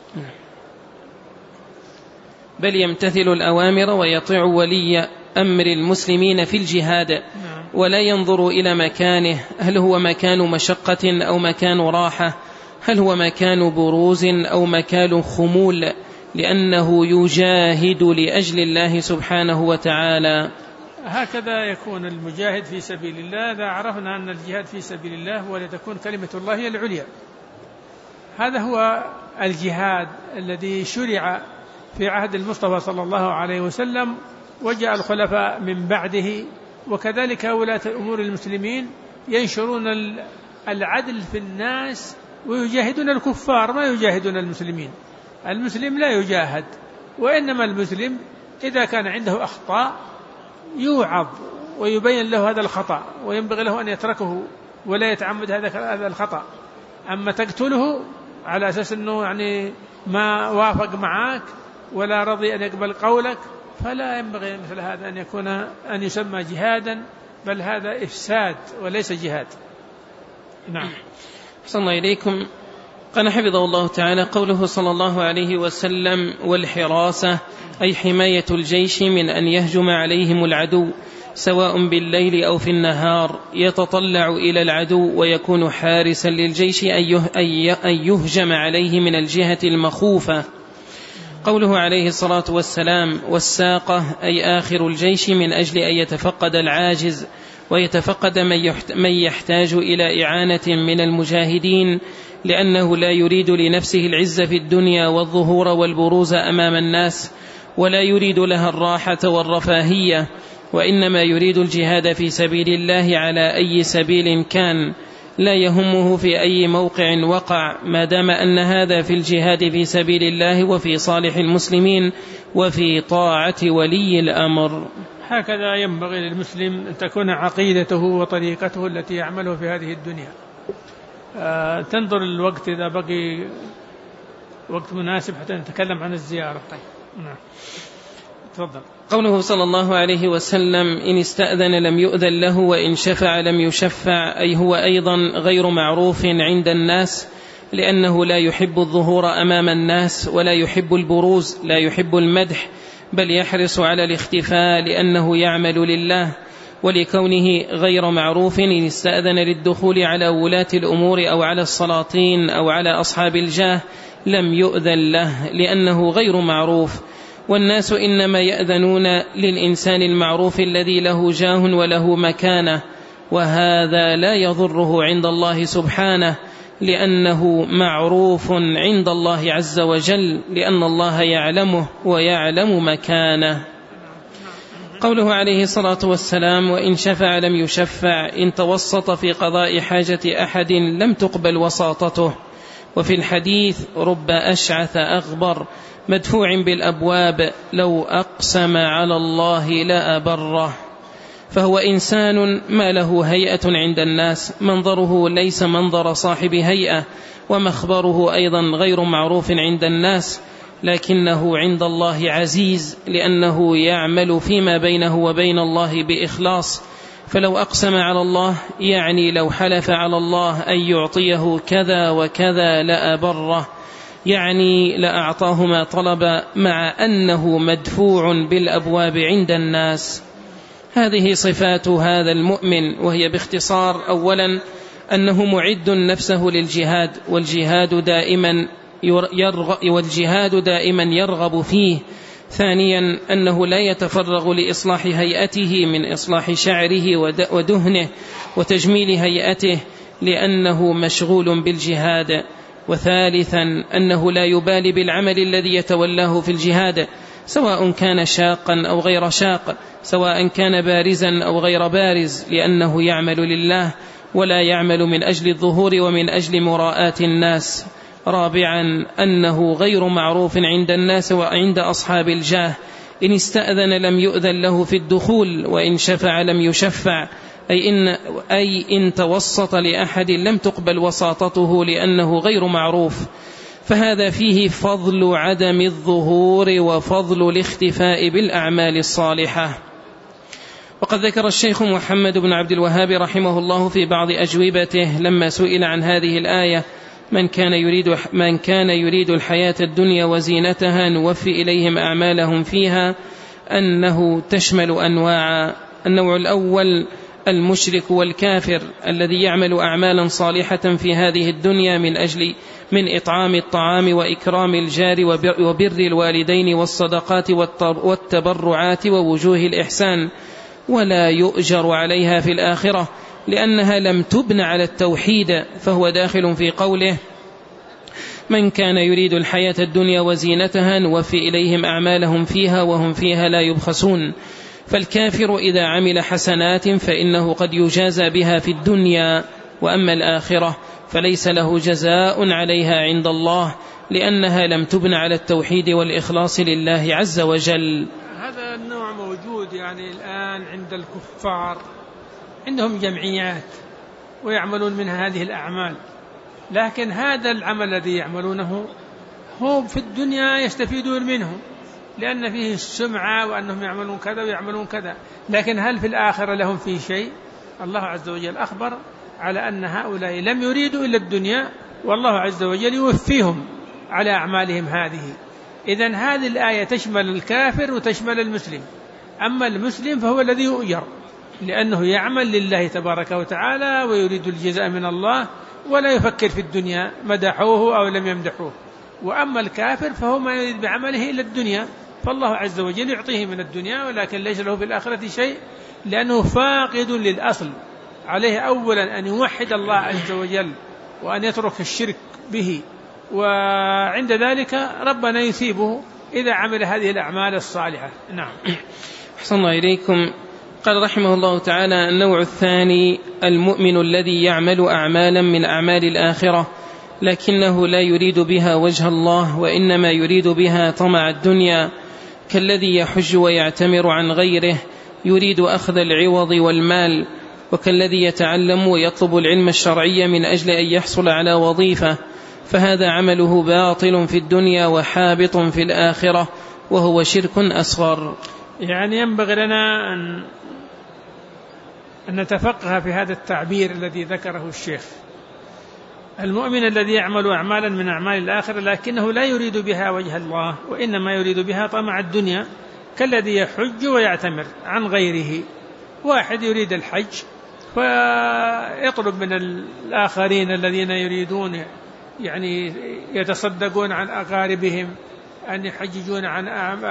بل يمتثل الأوامر ويطيع ولي أمر المسلمين في الجهاد، ولا ينظر إلى مكانه هل هو مكان مشقة أو مكان راحة، هل هو مكان بروز أو مكان خمول، لأنه يجاهد لأجل الله سبحانه وتعالى. هكذا يكون المجاهد في سبيل الله. إذا عرفنا أن الجهاد في سبيل الله ولتكون كلمة الله هي العليا، هذا هو الجهاد الذي شرع في عهد المصطفى صلى الله عليه وسلم، وجاء الخلفاء من بعده، وكذلك ولاة أمور المسلمين ينشرون العدل في الناس ويجاهدون الكفار ما يجاهدون المسلمين. المسلم لا يجاهد، وإنما المسلم إذا كان عنده أخطاء يوعظ ويبين له هذا الخطأ، وينبغي له أن يتركه ولا يتعمد هذا الخطأ. أما تقتله على أساس أنه يعني ما وافق معك ولا رضي أن يقبل قولك، فلا ينبغي مثل هذا أن يسمى جهادا، بل هذا إفساد وليس جهاد. نعم. أحسن الله إليكم. قال حفظه الله تعالى: قوله صلى الله عليه وسلم: والحراسة، أي حماية الجيش من أن يهجم عليهم العدو، سواء بالليل أو في النهار، يتطلع إلى العدو ويكون حارسا للجيش أن يهجم عليه من الجهة المخوفة. قوله عليه الصلاة والسلام: والساقة، أي آخر الجيش، من أجل أن يتفقد العاجز ويتفقد من يحتاج إلى إعانة من المجاهدين، لأنه لا يريد لنفسه العزة في الدنيا والظهور والبروز أمام الناس، ولا يريد لها الراحة والرفاهية، وإنما يريد الجهاد في سبيل الله على أي سبيل كان، لا يهمه في أي موقع وقع، ما دام أن هذا في الجهاد في سبيل الله وفي صالح المسلمين وفي طاعة ولي الأمر. هكذا ينبغي للمسلم أن تكون عقيدته وطريقته التي يعمله في هذه الدنيا. تنظر الوقت إذا بقي وقت مناسب حتى نتكلم عن الزيارة. طيب نعم تفضل. قوله صلى الله عليه وسلم: إن استأذن لم يؤذن له وإن شفع لم يشفع، أي هو أيضا غير معروف عند الناس، لأنه لا يحب الظهور أمام الناس ولا يحب البروز، لا يحب المدح، بل يحرص على الاختفاء لأنه يعمل لله. ولكونه غير معروف إن استأذن للدخول على ولاة الأمور أو على السلاطين أو على أصحاب الجاه لم يؤذن له لأنه غير معروف. والناس إنما يأذنون للإنسان المعروف الذي له جاه وله مكانة، وهذا لا يضره عند الله سبحانه، لأنه معروف عند الله عز وجل، لأن الله يعلمه ويعلم مكانه. قوله عليه الصلاة والسلام: وإن شفع لم يشفع، إن توسط في قضاء حاجة أحد لم تقبل وساطته. وفي الحديث: رب أشعث أغبر مدفوع بالأبواب لو أقسم على الله لأبره. فهو إنسان ما له هيئة عند الناس، منظره ليس منظر صاحب هيئة، ومخبره أيضا غير معروف عند الناس، لكنه عند الله عزيز، لأنه يعمل فيما بينه وبين الله بإخلاص. فلو أقسم على الله، يعني لو حلف على الله أن يعطيه كذا وكذا لأبره، يعني لأعطاه ما طلب، مع أنه مدفوع بالأبواب عند الناس. هذه صفات هذا المؤمن، وهي باختصار: أولا أنه معد نفسه للجهاد، والجهاد دائما يرغب فيه. ثانيا أنه لا يتفرغ لإصلاح هيئته من إصلاح شعره ودهنه وتجميل هيئته، لأنه مشغول بالجهاد. وثالثا أنه لا يبالي بالعمل الذي يتولاه في الجهاد، سواء كان شاقا أو غير شاق، سواء كان بارزا أو غير بارز، لأنه يعمل لله ولا يعمل من أجل الظهور ومن أجل مراءة الناس. رابعا أنه غير معروف عند الناس وعند أصحاب الجاه، إن استأذن لم يؤذن له في الدخول، وإن شفع لم يشفع، أي إن توسط لأحد لم تقبل وساطته لأنه غير معروف. فهذا فيه فضل عدم الظهور وفضل الاختفاء بالأعمال الصالحة. وقد ذكر الشيخ محمد بن عبد الوهاب رحمه الله في بعض أجوبته لما سئل عن هذه الآية: من كان يريد الحياة الدنيا وزينتها نوفي إليهم أعمالهم فيها، أنه تشمل أنواعا. النوع الأول المشرك والكافر الذي يعمل أعمالا صالحة في هذه الدنيا من إطعام الطعام وإكرام الجار وبر الوالدين والصدقات والتبرعات ووجوه الإحسان، ولا يؤجر عليها في الآخرة لأنها لم تبن على التوحيد، فهو داخل في قوله: من كان يريد الحياة الدنيا وزينتها نوفي إليهم أعمالهم فيها وهم فيها لا يبخسون. فالكافر إذا عمل حسنات فإنه قد يجازى بها في الدنيا، وأما الآخرة فليس له جزاء عليها عند الله، لأنها لم تبن على التوحيد والإخلاص لله عز وجل. هذا النوع موجود يعني الآن عند الكفار، عندهم جمعيات ويعملون منها هذه الأعمال، لكن هذا العمل الذي يعملونه هو في الدنيا يستفيدون منه، لأن فيه السمعة وأنهم يعملون كذا ويعملون كذا، لكن هل في الآخرة لهم فيه شيء؟ الله عز وجل أخبر على أن هؤلاء لم يريدوا إلا الدنيا، والله عز وجل يوفيهم على أعمالهم هذه. إذن هذه الآية تشمل الكافر وتشمل المسلم. أما المسلم فهو الذي يؤجر، لأنه يعمل لله تبارك وتعالى ويريد الجزاء من الله، ولا يفكر في الدنيا مدحوه أو لم يمدحوه. وأما الكافر فهو ما يريد بعمله إلا الدنيا، فالله عز وجل يعطيه من الدنيا، ولكن ليس له في الآخرة شيء، لأنه فاقد للأصل. عليه أولا أن يوحد الله عز وجل وأن يترك الشرك به، وعند ذلك ربنا يثيبه إذا عمل هذه الأعمال الصالحة. نعم. أحسن الله إليكم. قال رحمه الله تعالى: النوع الثاني المؤمن الذي يعمل أعمالا من أعمال الآخرة لكنه لا يريد بها وجه الله وإنما يريد بها طمع الدنيا، كالذي يحج ويعتمر عن غيره يريد أخذ العوض والمال، وكالذي يتعلم ويطلب العلم الشرعي من أجل أن يحصل على وظيفة، فهذا عمله باطل في الدنيا وحابط في الآخرة وهو شرك أصغر. يعني ينبغي لنا أن نتفقه في هذا التعبير الذي ذكره الشيخ: المؤمن الذي يعمل أعمالا من أعمال الآخرة لكنه لا يريد بها وجه الله وإنما يريد بها طمع الدنيا، كالذي يحج ويعتمر عن غيره. واحد يريد الحج فيطلب من الآخرين الذين يريدون يعني يتصدقون عن أقاربهم أن يحججون عن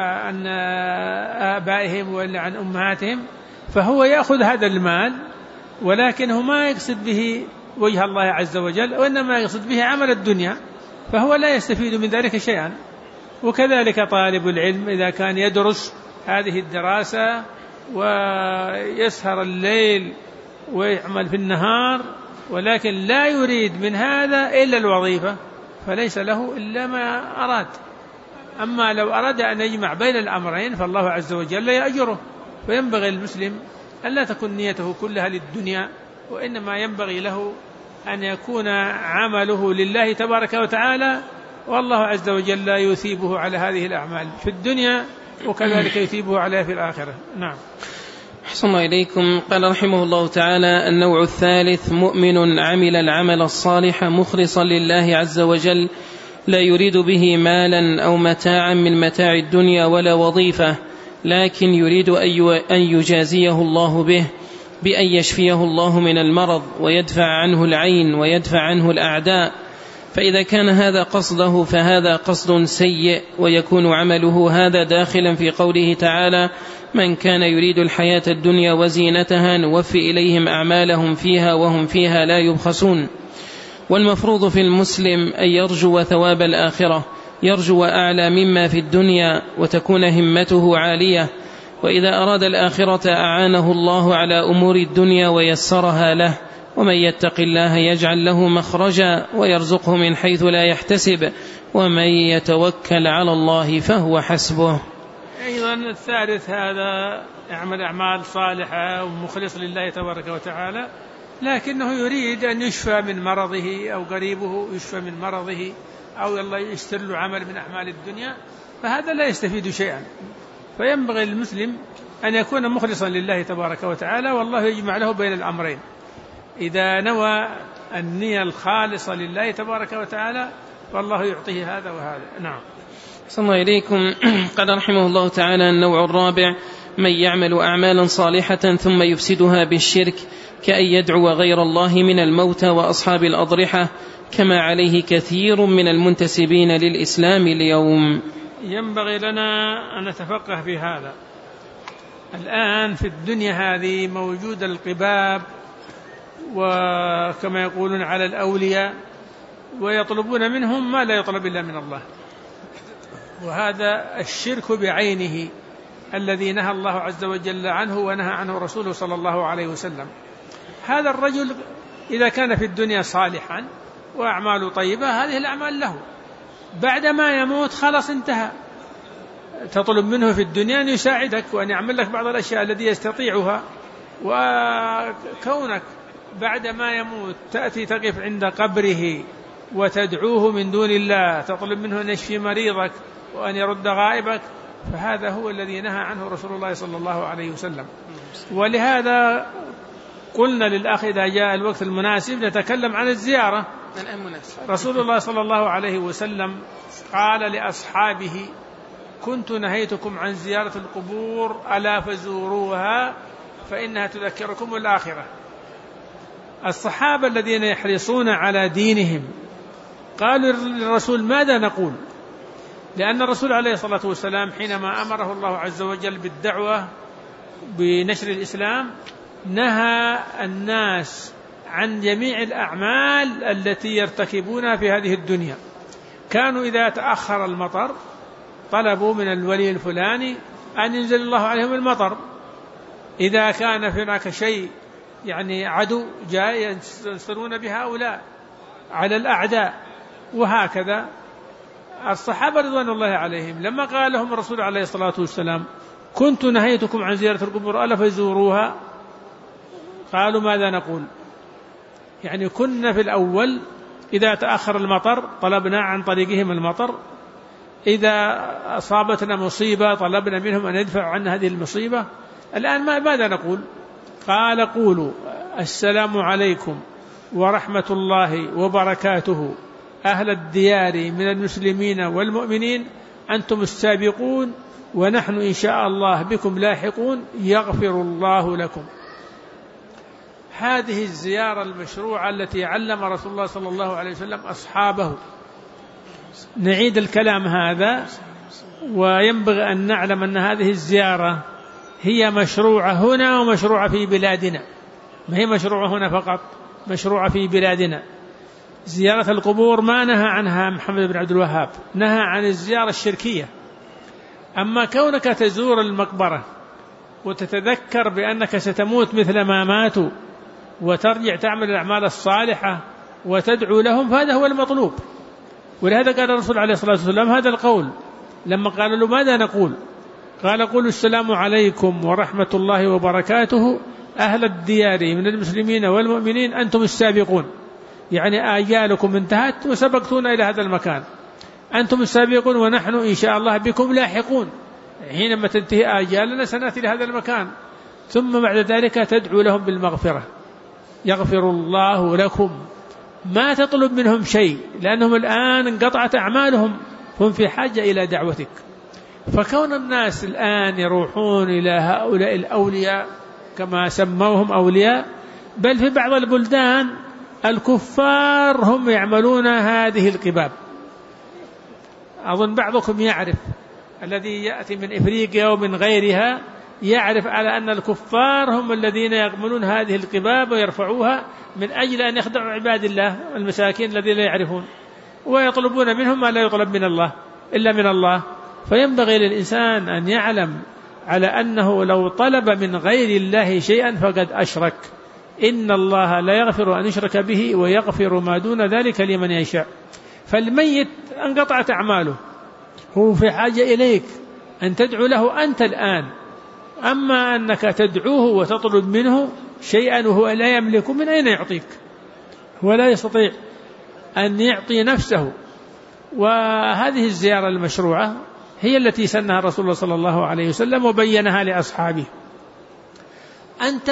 آبائهم ولا عن أمهاتهم، فهو يأخذ هذا المال ولكنه ما يقصد به وجه الله عز وجل وإنما يقصد به عمل الدنيا، فهو لا يستفيد من ذلك شيئا. وكذلك طالب العلم إذا كان يدرس هذه الدراسة ويسهر الليل ويعمل في النهار ولكن لا يريد من هذا إلا الوظيفة فليس له إلا ما أراد. أما لو أراد أن يجمع بين الأمرين فالله عز وجل يأجره. فينبغي المسلم أن لا تكون نيته كلها للدنيا، وإنما ينبغي له أن يكون عمله لله تبارك وتعالى، والله عز وجل يثيبه على هذه الأعمال في الدنيا وكذلك يثيبه عليها في الآخرة. نعم. أحسن الله إليكم. قال رحمه الله تعالى: النوع الثالث مؤمن عمل العمل الصالح مخلصا لله عز وجل لا يريد به مالا أو متاعا من متاع الدنيا ولا وظيفة، لكن يريد أن يجازيه الله به بأن يشفيه الله من المرض ويدفع عنه العين ويدفع عنه الأعداء. فإذا كان هذا قصده فهذا قصد سيء، ويكون عمله هذا داخلا في قوله تعالى: من كان يريد الحياة الدنيا وزينتها نوفي إليهم أعمالهم فيها وهم فيها لا يبخسون. والمفروض في المسلم أن يرجو ثواب الآخرة، يرجو أعلى مما في الدنيا وتكون همته عالية، وإذا أراد الآخرة أعانه الله على أمور الدنيا ويسرها له. ومن يتق الله يجعل له مخرجا ويرزقه من حيث لا يحتسب ومن يتوكل على الله فهو حسبه. أيضا الثالث هذا يعمل أعمال صالحة ومخلص لله تبارك وتعالى لكنه يريد أن يشفى من مرضه أو قريبه يشفى من مرضه أو الله يستر له عمل من أعمال الدنيا، فهذا لا يستفيد شيئا. فينبغي للمسلم أن يكون مخلصا لله تبارك وتعالى، والله يجمع له بين الأمرين. إذا نوى النية الخالصة لله تبارك وتعالى فالله يعطيه هذا وهذا. نعم. صلى الله إليكم. قال رحمه الله تعالى: النوع الرابع من يعمل أعمالا صالحة ثم يفسدها بالشرك، كأن يدعو غير الله من الموتى وأصحاب الأضرحة، كما عليه كثير من المنتسبين للإسلام اليوم. ينبغي لنا أن نتفقه في هذا. الآن في الدنيا هذه موجود القباب وكما يقولون على الأولياء، ويطلبون منهم ما لا يطلب إلا من الله، وهذا الشرك بعينه الذي نهى الله عز وجل عنه ونهى عنه رسوله صلى الله عليه وسلم. هذا الرجل إذا كان في الدنيا صالحا وأعماله طيبة هذه الأعمال له، بعدما يموت خلاص انتهى. تطلب منه في الدنيا أن يساعدك وأن يعمل لك بعض الأشياء التي يستطيعها، وكونك بعدما يموت تأتي تقف عند قبره وتدعوه من دون الله، تطلب منه أن يشفي مريضك وأن يرد غائبك، فهذا هو الذي نهى عنه رسول الله صلى الله عليه وسلم. ولهذا قلنا للأخ إذا جاء الوقت المناسب نتكلم عن الزيارة. رسول الله صلى الله عليه وسلم قال لأصحابه: كنت نهيتكم عن زيارة القبور ألا فزوروها فإنها تذكركم الآخرة. الصحابة الذين يحرصون على دينهم قالوا للرسول: ماذا نقول؟ لأن الرسول عليه الصلاة والسلام حينما أمره الله عز وجل بالدعوة بنشر الإسلام نهى الناس عن جميع الأعمال التي يرتكبونها في هذه الدنيا. كانوا إذا تأخر المطر طلبوا من الولي الفلاني أن ينزل الله عليهم المطر، إذا كان هناك شيء يعني عدو جاء ينتصرون بهؤلاء على الأعداء. وهكذا الصحابة رضوان الله عليهم لما قال لهم الرسول عليه الصلاة والسلام كنت نهيتكم عن زيارة القبور ألا فزوروها، قالوا ماذا نقول؟ يعني كنا في الأول إذا تأخر المطر طلبنا عن طريقهم المطر، إذا أصابتنا مصيبة طلبنا منهم أن يدفعوا عنا هذه المصيبة. الآن ماذا نقول؟ قال قولوا السلام عليكم ورحمة الله وبركاته أهل الديار من المسلمين والمؤمنين أنتم السابقون ونحن إن شاء الله بكم لاحقون يغفر الله لكم. هذه الزيارة المشروعة التي علم رسول الله صلى الله عليه وسلم أصحابه. نعيد الكلام هذا، وينبغي أن نعلم أن هذه الزيارة هي مشروعة هنا ومشروعة في بلادنا، ما هي مشروعة هنا فقط، مشروعة في بلادنا. زيارة القبور ما نهى عنها محمد بن عبد الوهاب، نهى عن الزيارة الشركية. أما كونك تزور المقبرة وتتذكر بأنك ستموت مثل ما ماتوا وترجع تعمل الأعمال الصالحة وتدعو لهم، فهذا هو المطلوب. ولهذا قال الرسول عليه الصلاة والسلام هذا القول لما قال له ماذا نقول؟ قال قولوا السلام عليكم ورحمة الله وبركاته أهل الديار من المسلمين والمؤمنين أنتم السابقون، يعني آجالكم انتهت وسبقتونا إلى هذا المكان، أنتم السابقون ونحن إن شاء الله بكم لاحقون، حينما تنتهي آجالنا سنأتي لهذا المكان. ثم بعد ذلك تدعو لهم بالمغفرة، يغفر الله لكم. ما تطلب منهم شيء لأنهم الآن انقطعت أعمالهم، هم في حاجة إلى دعوتك. فكون الناس الآن يروحون إلى هؤلاء الأولياء كما سموهم أولياء، بل في بعض البلدان الكفار هم يعملون هذه القباب. أظن بعضكم يعرف، الذي يأتي من إفريقيا ومن غيرها يعرف على أن الكفار هم الذين يعملون هذه القباب ويرفعوها من أجل أن يخدعوا عباد الله المساكين الذين لا يعرفون، ويطلبون منهم ما لا يطلب من الله إلا من الله. فينبغي للإنسان أن يعلم على أنه لو طلب من غير الله شيئا فقد أشرك. إن الله لا يغفر أن يشرك به ويغفر ما دون ذلك لمن يشاء. فالميت انقطعت أعماله، هو في حاجة إليك أن تدعو له أنت الآن. أما أنك تدعوه وتطلب منه شيئا وهو لا يملك، من أين يعطيك؟ هو لا يستطيع أن يعطي نفسه. وهذه الزيارة المشروعة هي التي سنها رسول الله صلى الله عليه وسلم وبينها لأصحابه. أنت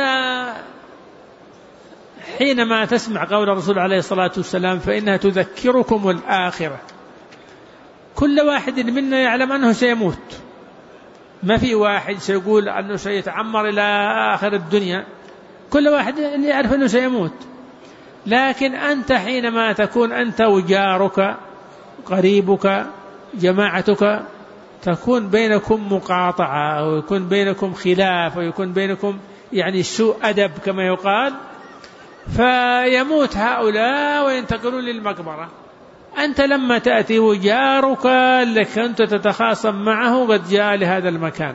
حينما تسمع قول الرسول عليه الصلاة والسلام فإنها تذكركم الآخرة، كل واحد منا يعلم أنه سيموت، ما في واحد سيقول أنه سيتعمر إلى آخر الدنيا، كل واحد يعرف أنه سيموت. لكن أنت حينما تكون أنت وجارك قريبك جماعتك تكون بينكم مقاطعة ويكون بينكم خلاف ويكون بينكم يعني سوء أدب كما يقال، فيموت هؤلاء وينتقلون للمقبرة. أنت لما تأتي وجارك لك أنت تتخاصم معه قد جاء لهذا المكان،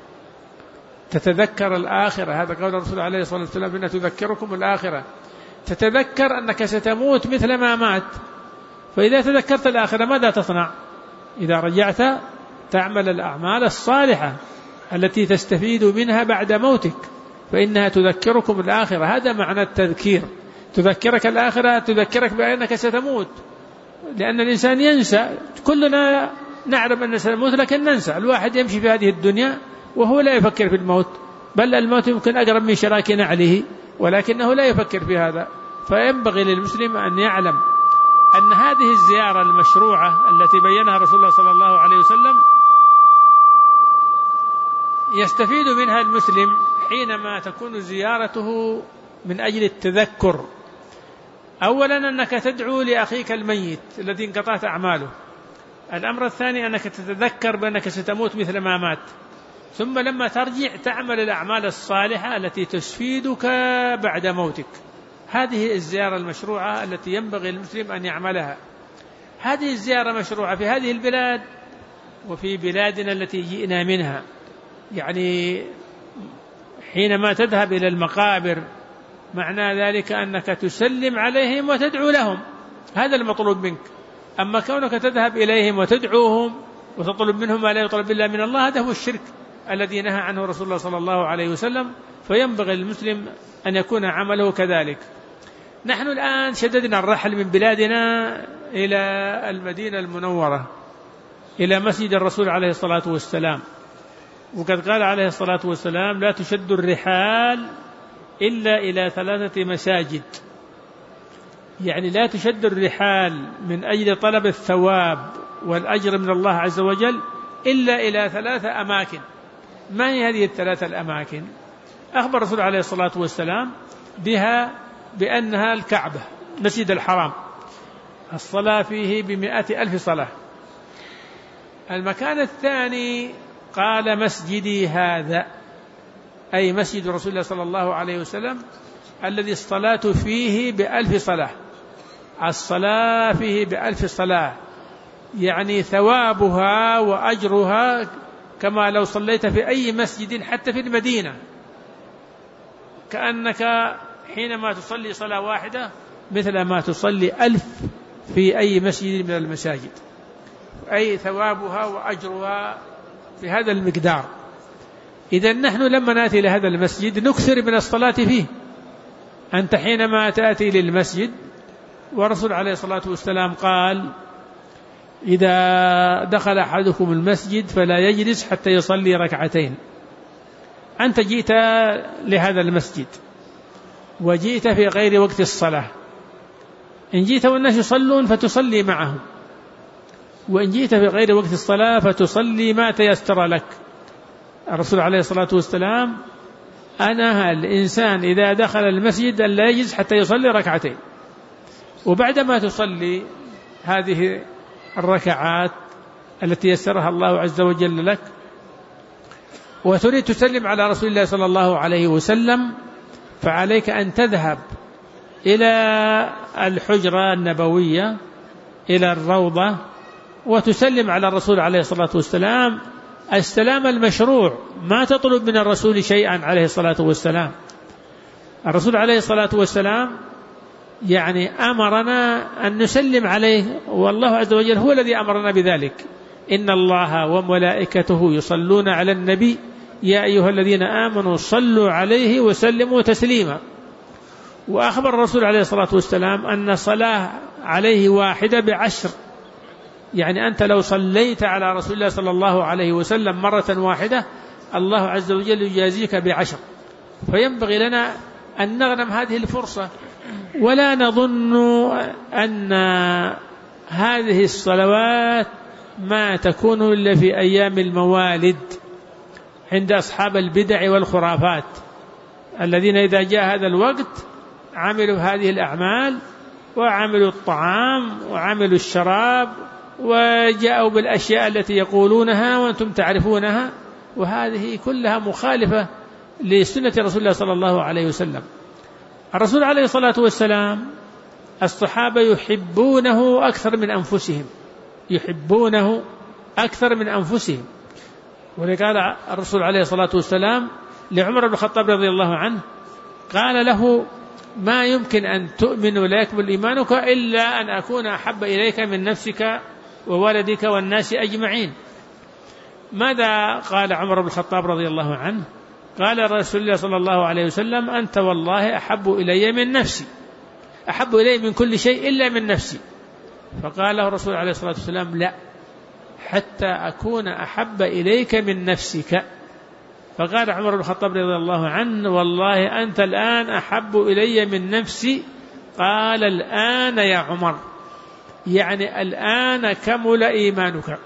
تتذكر الآخرة. هذا قول الرسول عليه الصلاة والسلام إنها تذكركم الآخرة، تتذكر أنك ستموت مثل ما مات. فإذا تذكرت الآخرة ماذا تصنع؟ إذا رجعت تعمل الأعمال الصالحة التي تستفيد منها بعد موتك، فإنها تذكركم الآخرة. هذا معنى التذكير، تذكرك الآخرة، تذكرك بأنك ستموت، لأن الإنسان ينسى. كلنا نعرف أن سنموت لكن ننسى. الواحد يمشي في هذه الدنيا وهو لا يفكر في الموت، بل الموت يمكن أقرب من شراك نعله ولكنه لا يفكر في هذا. فينبغي للمسلم أن يعلم أن هذه الزيارة المشروعة التي بينها رسول الله صلى الله عليه وسلم يستفيد منها المسلم حينما تكون زيارته من أجل التذكر. أولا أنك تدعو لأخيك الميت الذي انقطعت أعماله. الأمر الثاني أنك تتذكر بأنك ستموت مثل ما مات. ثم لما ترجع تعمل الأعمال الصالحة التي تفيدك بعد موتك. هذه الزيارة المشروعة التي ينبغي المسلم أن يعملها. هذه الزيارة مشروعة في هذه البلاد وفي بلادنا التي جئنا منها. يعني حينما تذهب إلى المقابر معنى ذلك أنك تسلم عليهم وتدعو لهم، هذا المطلوب منك. أما كونك تذهب إليهم وتدعوهم وتطلب منهم ما لا يطلب إلا من الله، هذا هو الشرك الذي نهى عنه رسول الله صلى الله عليه وسلم. فينبغي للمسلم أن يكون عمله كذلك. نحن الآن شددنا الرحل من بلادنا إلى المدينة المنورة، إلى مسجد الرسول عليه الصلاة والسلام، وقد قال عليه الصلاة والسلام: لا تشد الرحال إلا إلى 3 مساجد. يعني لا تشد الرحال من أجل طلب الثواب والأجر من الله عز وجل إلا إلى 3 أماكن. ما هي هذه ال3 الأماكن؟ أخبر الرسول عليه الصلاة والسلام بها بأنها الكعبة، مسجد الحرام، الصلاة فيه ب100,000 صلاة. المكان الثاني قال: مسجدي هذا، أي مسجد رسول الله صلى الله عليه وسلم الذي الصلاة فيه ب1000 صلاة. الصلاة فيه ب1000 صلاة، يعني ثوابها وأجرها كما لو صليت في أي مسجد حتى في المدينة، كأنك حينما تصلي صلاة واحدة مثل ما تصلي 1000 في أي مسجد من المساجد، أي ثوابها وأجرها في هذا المقدار. إذن نحن لما نأتي لهذا المسجد نكثر من الصلاة فيه. أنت حينما تأتي للمسجد، والرسول عليه الصلاة والسلام قال: إذا دخل أحدكم المسجد فلا يجلس حتى يصلي 2 ركعتين. أنت جئت لهذا المسجد وجئت في غير وقت الصلاة، إن جئت والناس يصلون فتصلي معهم، وإن جئت في غير وقت الصلاة فتصلي ما تيسر لك. الرسول عليه الصلاة والسلام أنهى الإنسان إذا دخل المسجد أن لا يجلس حتى يصلي 2 ركعتين، وبعدما تصلي هذه الركعات التي يسرها الله عز وجل لك وتريد تسلم على رسول الله صلى الله عليه وسلم، فعليك أن تذهب إلى الحجرة النبوية، إلى الروضة، وتسلم على الرسول عليه الصلاة والسلام السلام المشروع، ما تطلب من الرسول شيئا عليه الصلاة والسلام. الرسول عليه الصلاة والسلام يعني أمرنا أن نسلم عليه، والله عز وجل هو الذي أمرنا بذلك: إن الله وملائكته يصلون على النبي يا أيها الذين آمنوا صلوا عليه وسلموا تسليما. وأخبر الرسول عليه الصلاة والسلام أن صلاة عليه 1 ب10، يعني أنت لو صليت على رسول الله صلى الله عليه وسلم مرة واحدة الله عز وجل يجازيك ب10. فينبغي لنا أن نغنم هذه الفرصة، ولا نظن أن هذه الصلوات ما تكون إلا في أيام الموالد عند أصحاب البدع والخرافات، الذين إذا جاء هذا الوقت عملوا هذه الأعمال، وعملوا الطعام وعملوا الشراب، وجاءوا بالأشياء التي يقولونها وأنتم تعرفونها، وهذه كلها مخالفة لسنة رسول الله صلى الله عليه وسلم. الرسول عليه الصلاة والسلام الصحابة يحبونه أكثر من أنفسهم، يحبونه أكثر من أنفسهم. ولقال الرسول عليه الصلاة والسلام لعمر بن الخطاب رضي الله عنه، قال له: ما يمكن أن تؤمن ولا يكمل إيمانك إلا أن أكون أحب إليك من نفسك وولدك والناس أجمعين. ماذا قال عمر بن الخطاب رضي الله عنه؟ قال رسول الله صلى الله عليه وسلم: أنت والله أحب إلي من نفسي، أحب إلي من كل شيء إلا من نفسي. فقال له الرسول عليه الصلاة والسلام: لا، حتى أكون أحب إليك من نفسك. فقال عمر بن الخطاب رضي الله عنه: والله أنت الآن أحب إلي من نفسي. قال: الآن يا عمر، يعني الآن كمل إيمانك.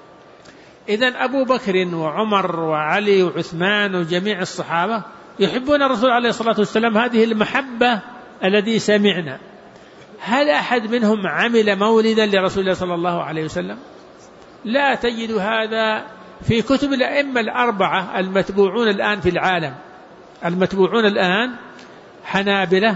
إذن أبو بكر وعمر وعلي وعثمان وجميع الصحابة يحبون الرسول عليه الصلاة والسلام هذه المحبة الذي سمعنا. هل أحد منهم عمل مولدا لرسول الله صلى الله عليه وسلم؟ لا تجد هذا في كتب الأئمة الأربعة المتبوعون الآن في العالم. المتبوعون الآن حنابلة،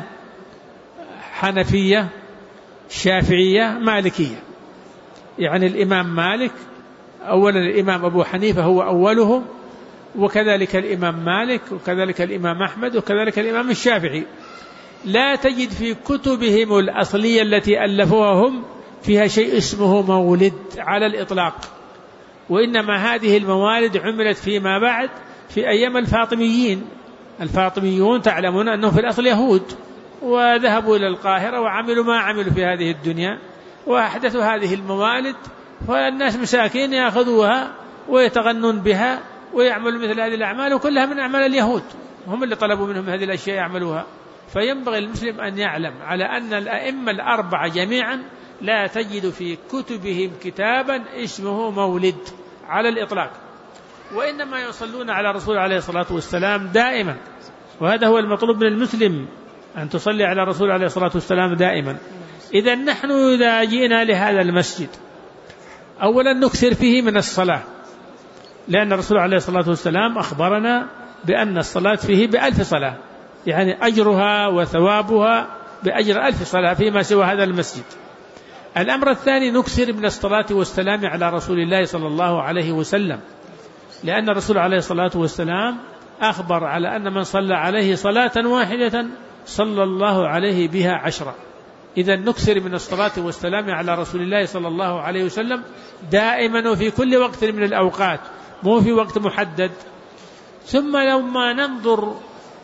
حنفية، شافعية، مالكية. يعني الإمام مالك أولا، الإمام أبو حنيفة هو أولهم، وكذلك الإمام مالك، وكذلك الإمام أحمد، وكذلك الإمام الشافعي. لا تجد في كتبهم الأصلية التي ألفوها هم فيها شيء اسمه مولد على الإطلاق، وإنما هذه الموالد عملت فيما بعد في أيام الفاطميين. الفاطميون تعلمون أنهم في الأصل يهود، وذهبوا إلى القاهرة وعملوا ما عملوا في هذه الدنيا وأحدثوا هذه الموالد، فالناس مساكين يأخذوها ويتغنون بها ويعملوا مثل هذه الأعمال، وكلها من أعمال اليهود، هم اللي طلبوا منهم هذه الأشياء يعملوها. فينبغي المسلم أن يعلم على أن الأئمة الأربعة جميعا لا تجد في كتبهم كتابا اسمه مولد على الإطلاق، وإنما يصلون على رسول عليه الصلاة والسلام دائما، وهذا هو المطلوب من المسلم، أن تصلي على رسول عليه الصلاة والسلام دائما. إذا نحن إذا جئنا لهذا المسجد أولا نكثر فيه من الصلاة، لأن الرسول عليه الصلاة والسلام أخبرنا بأن الصلاة فيه ب1000 صلاة، يعني أجرها وثوابها بأجر 1000 صلاة فيما سوى هذا المسجد. الأمر الثاني نكثر من الصلاة والسلام على رسول الله صلى الله عليه وسلم، لأن الرسول عليه الصلاة والسلام أخبر على أن من صلى عليه صلاة واحدة صلى الله عليه بها 10. إذا نكثر من الصلاة والسلام على رسول الله صلى الله عليه وسلم دائما وفي كل وقت من الأوقات، مو في وقت محدد. ثم لما ننظر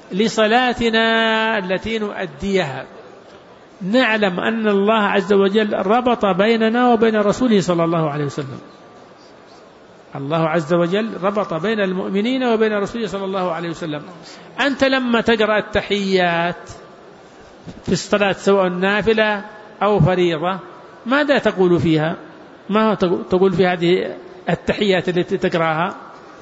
لصلاتنا التي نؤديها نعلم أن الله عز وجل ربط بيننا وبين رسوله صلى الله عليه وسلم. الله عز وجل ربط بين المؤمنين وبين رسوله صلى الله عليه وسلم. أنت لما تقرأ التحيات في الصلاة سواء نافلة أو فريضة ماذا تقول فيها؟ ما تقول في هذه التحيات التي تقرأها؟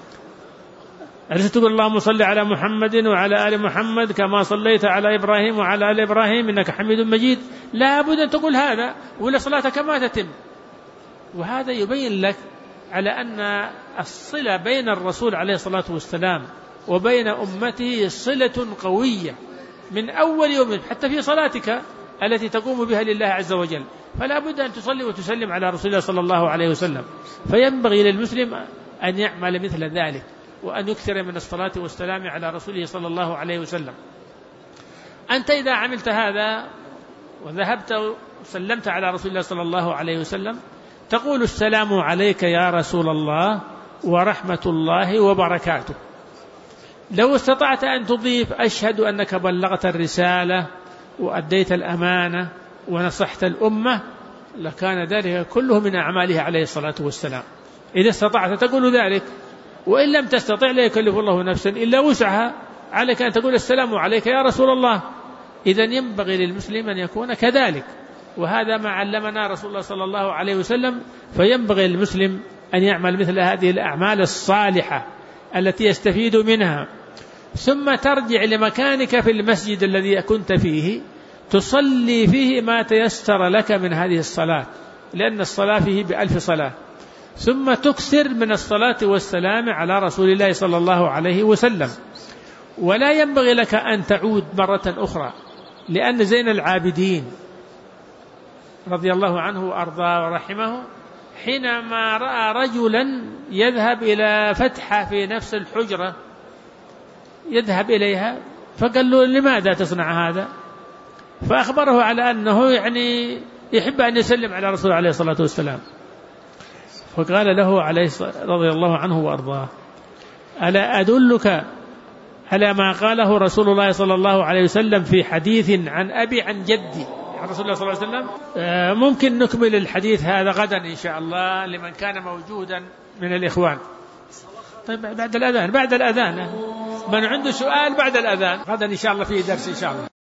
أليس تقول اللهم صل على محمد وعلى آل محمد كما صليت على إبراهيم وعلى آل إبراهيم إنك حميد مجيد؟ لا بد أن تقول هذا ولا صلاتك ما تتم. وهذا يبين لك على أن الصلة بين الرسول عليه الصلاة والسلام وبين أمته صلة قوية من أول يوم، حتى في صلاتك التي تقوم بها لله عز وجل، فلا بد أن تصلي وتسلم على رسول الله صلى الله عليه وسلم. فينبغي للمسلم أن يعمل مثل ذلك، وأن يكثر من الصلاة والسلام على رسوله صلى الله عليه وسلم. أنت إذا عملت هذا وذهبت وسلمت على رسول الله صلى الله عليه وسلم تقول السلام عليك يا رسول الله ورحمة الله وبركاته. لو استطعت أن تضيف أشهد أنك بلغت الرسالة وأديت الأمانة ونصحت الأمة لكان ذلك كله من أعماله عليه الصلاة والسلام. إذا استطعت تقول ذلك، وإن لم تستطع لا يكلف الله نفسا إلا وسعها، عليك أن تقول السلام عليك يا رسول الله. إذن ينبغي للمسلم أن يكون كذلك، وهذا ما علمنا رسول الله صلى الله عليه وسلم. فينبغي للمسلم أن يعمل مثل هذه الأعمال الصالحة التي يستفيد منها، ثم ترجع لمكانك في المسجد الذي كنت فيه تصلي فيه ما تيسر لك من هذه الصلاة، لأن الصلاة فيه ب1000 صلاة. ثم تكثر من الصلاة والسلام على رسول الله صلى الله عليه وسلم. ولا ينبغي لك أن تعود مرة أخرى، لأن زين العابدين رضي الله عنه وأرضاه ورحمه حينما رأى رجلا يذهب إلى فتحة في نفس الحجرة يذهب إليها فقال له لماذا تصنع هذا؟ فأخبره على أنه يعني يحب أن يسلم على رسول عليه الصلاة والسلام. فقال له عليه رضي الله عنه وأرضاه ألا أدلك على ما قاله رسول الله صلى الله عليه وسلم في حديث عن أبي عن جدي عن رسول الله صلى الله عليه وسلم؟ ممكن نكمل الحديث هذا غدا إن شاء الله لمن كان موجودا من الإخوان. طيب بعد الأذان من عنده سؤال بعد الأذان غدا إن شاء الله فيه درس إن شاء الله.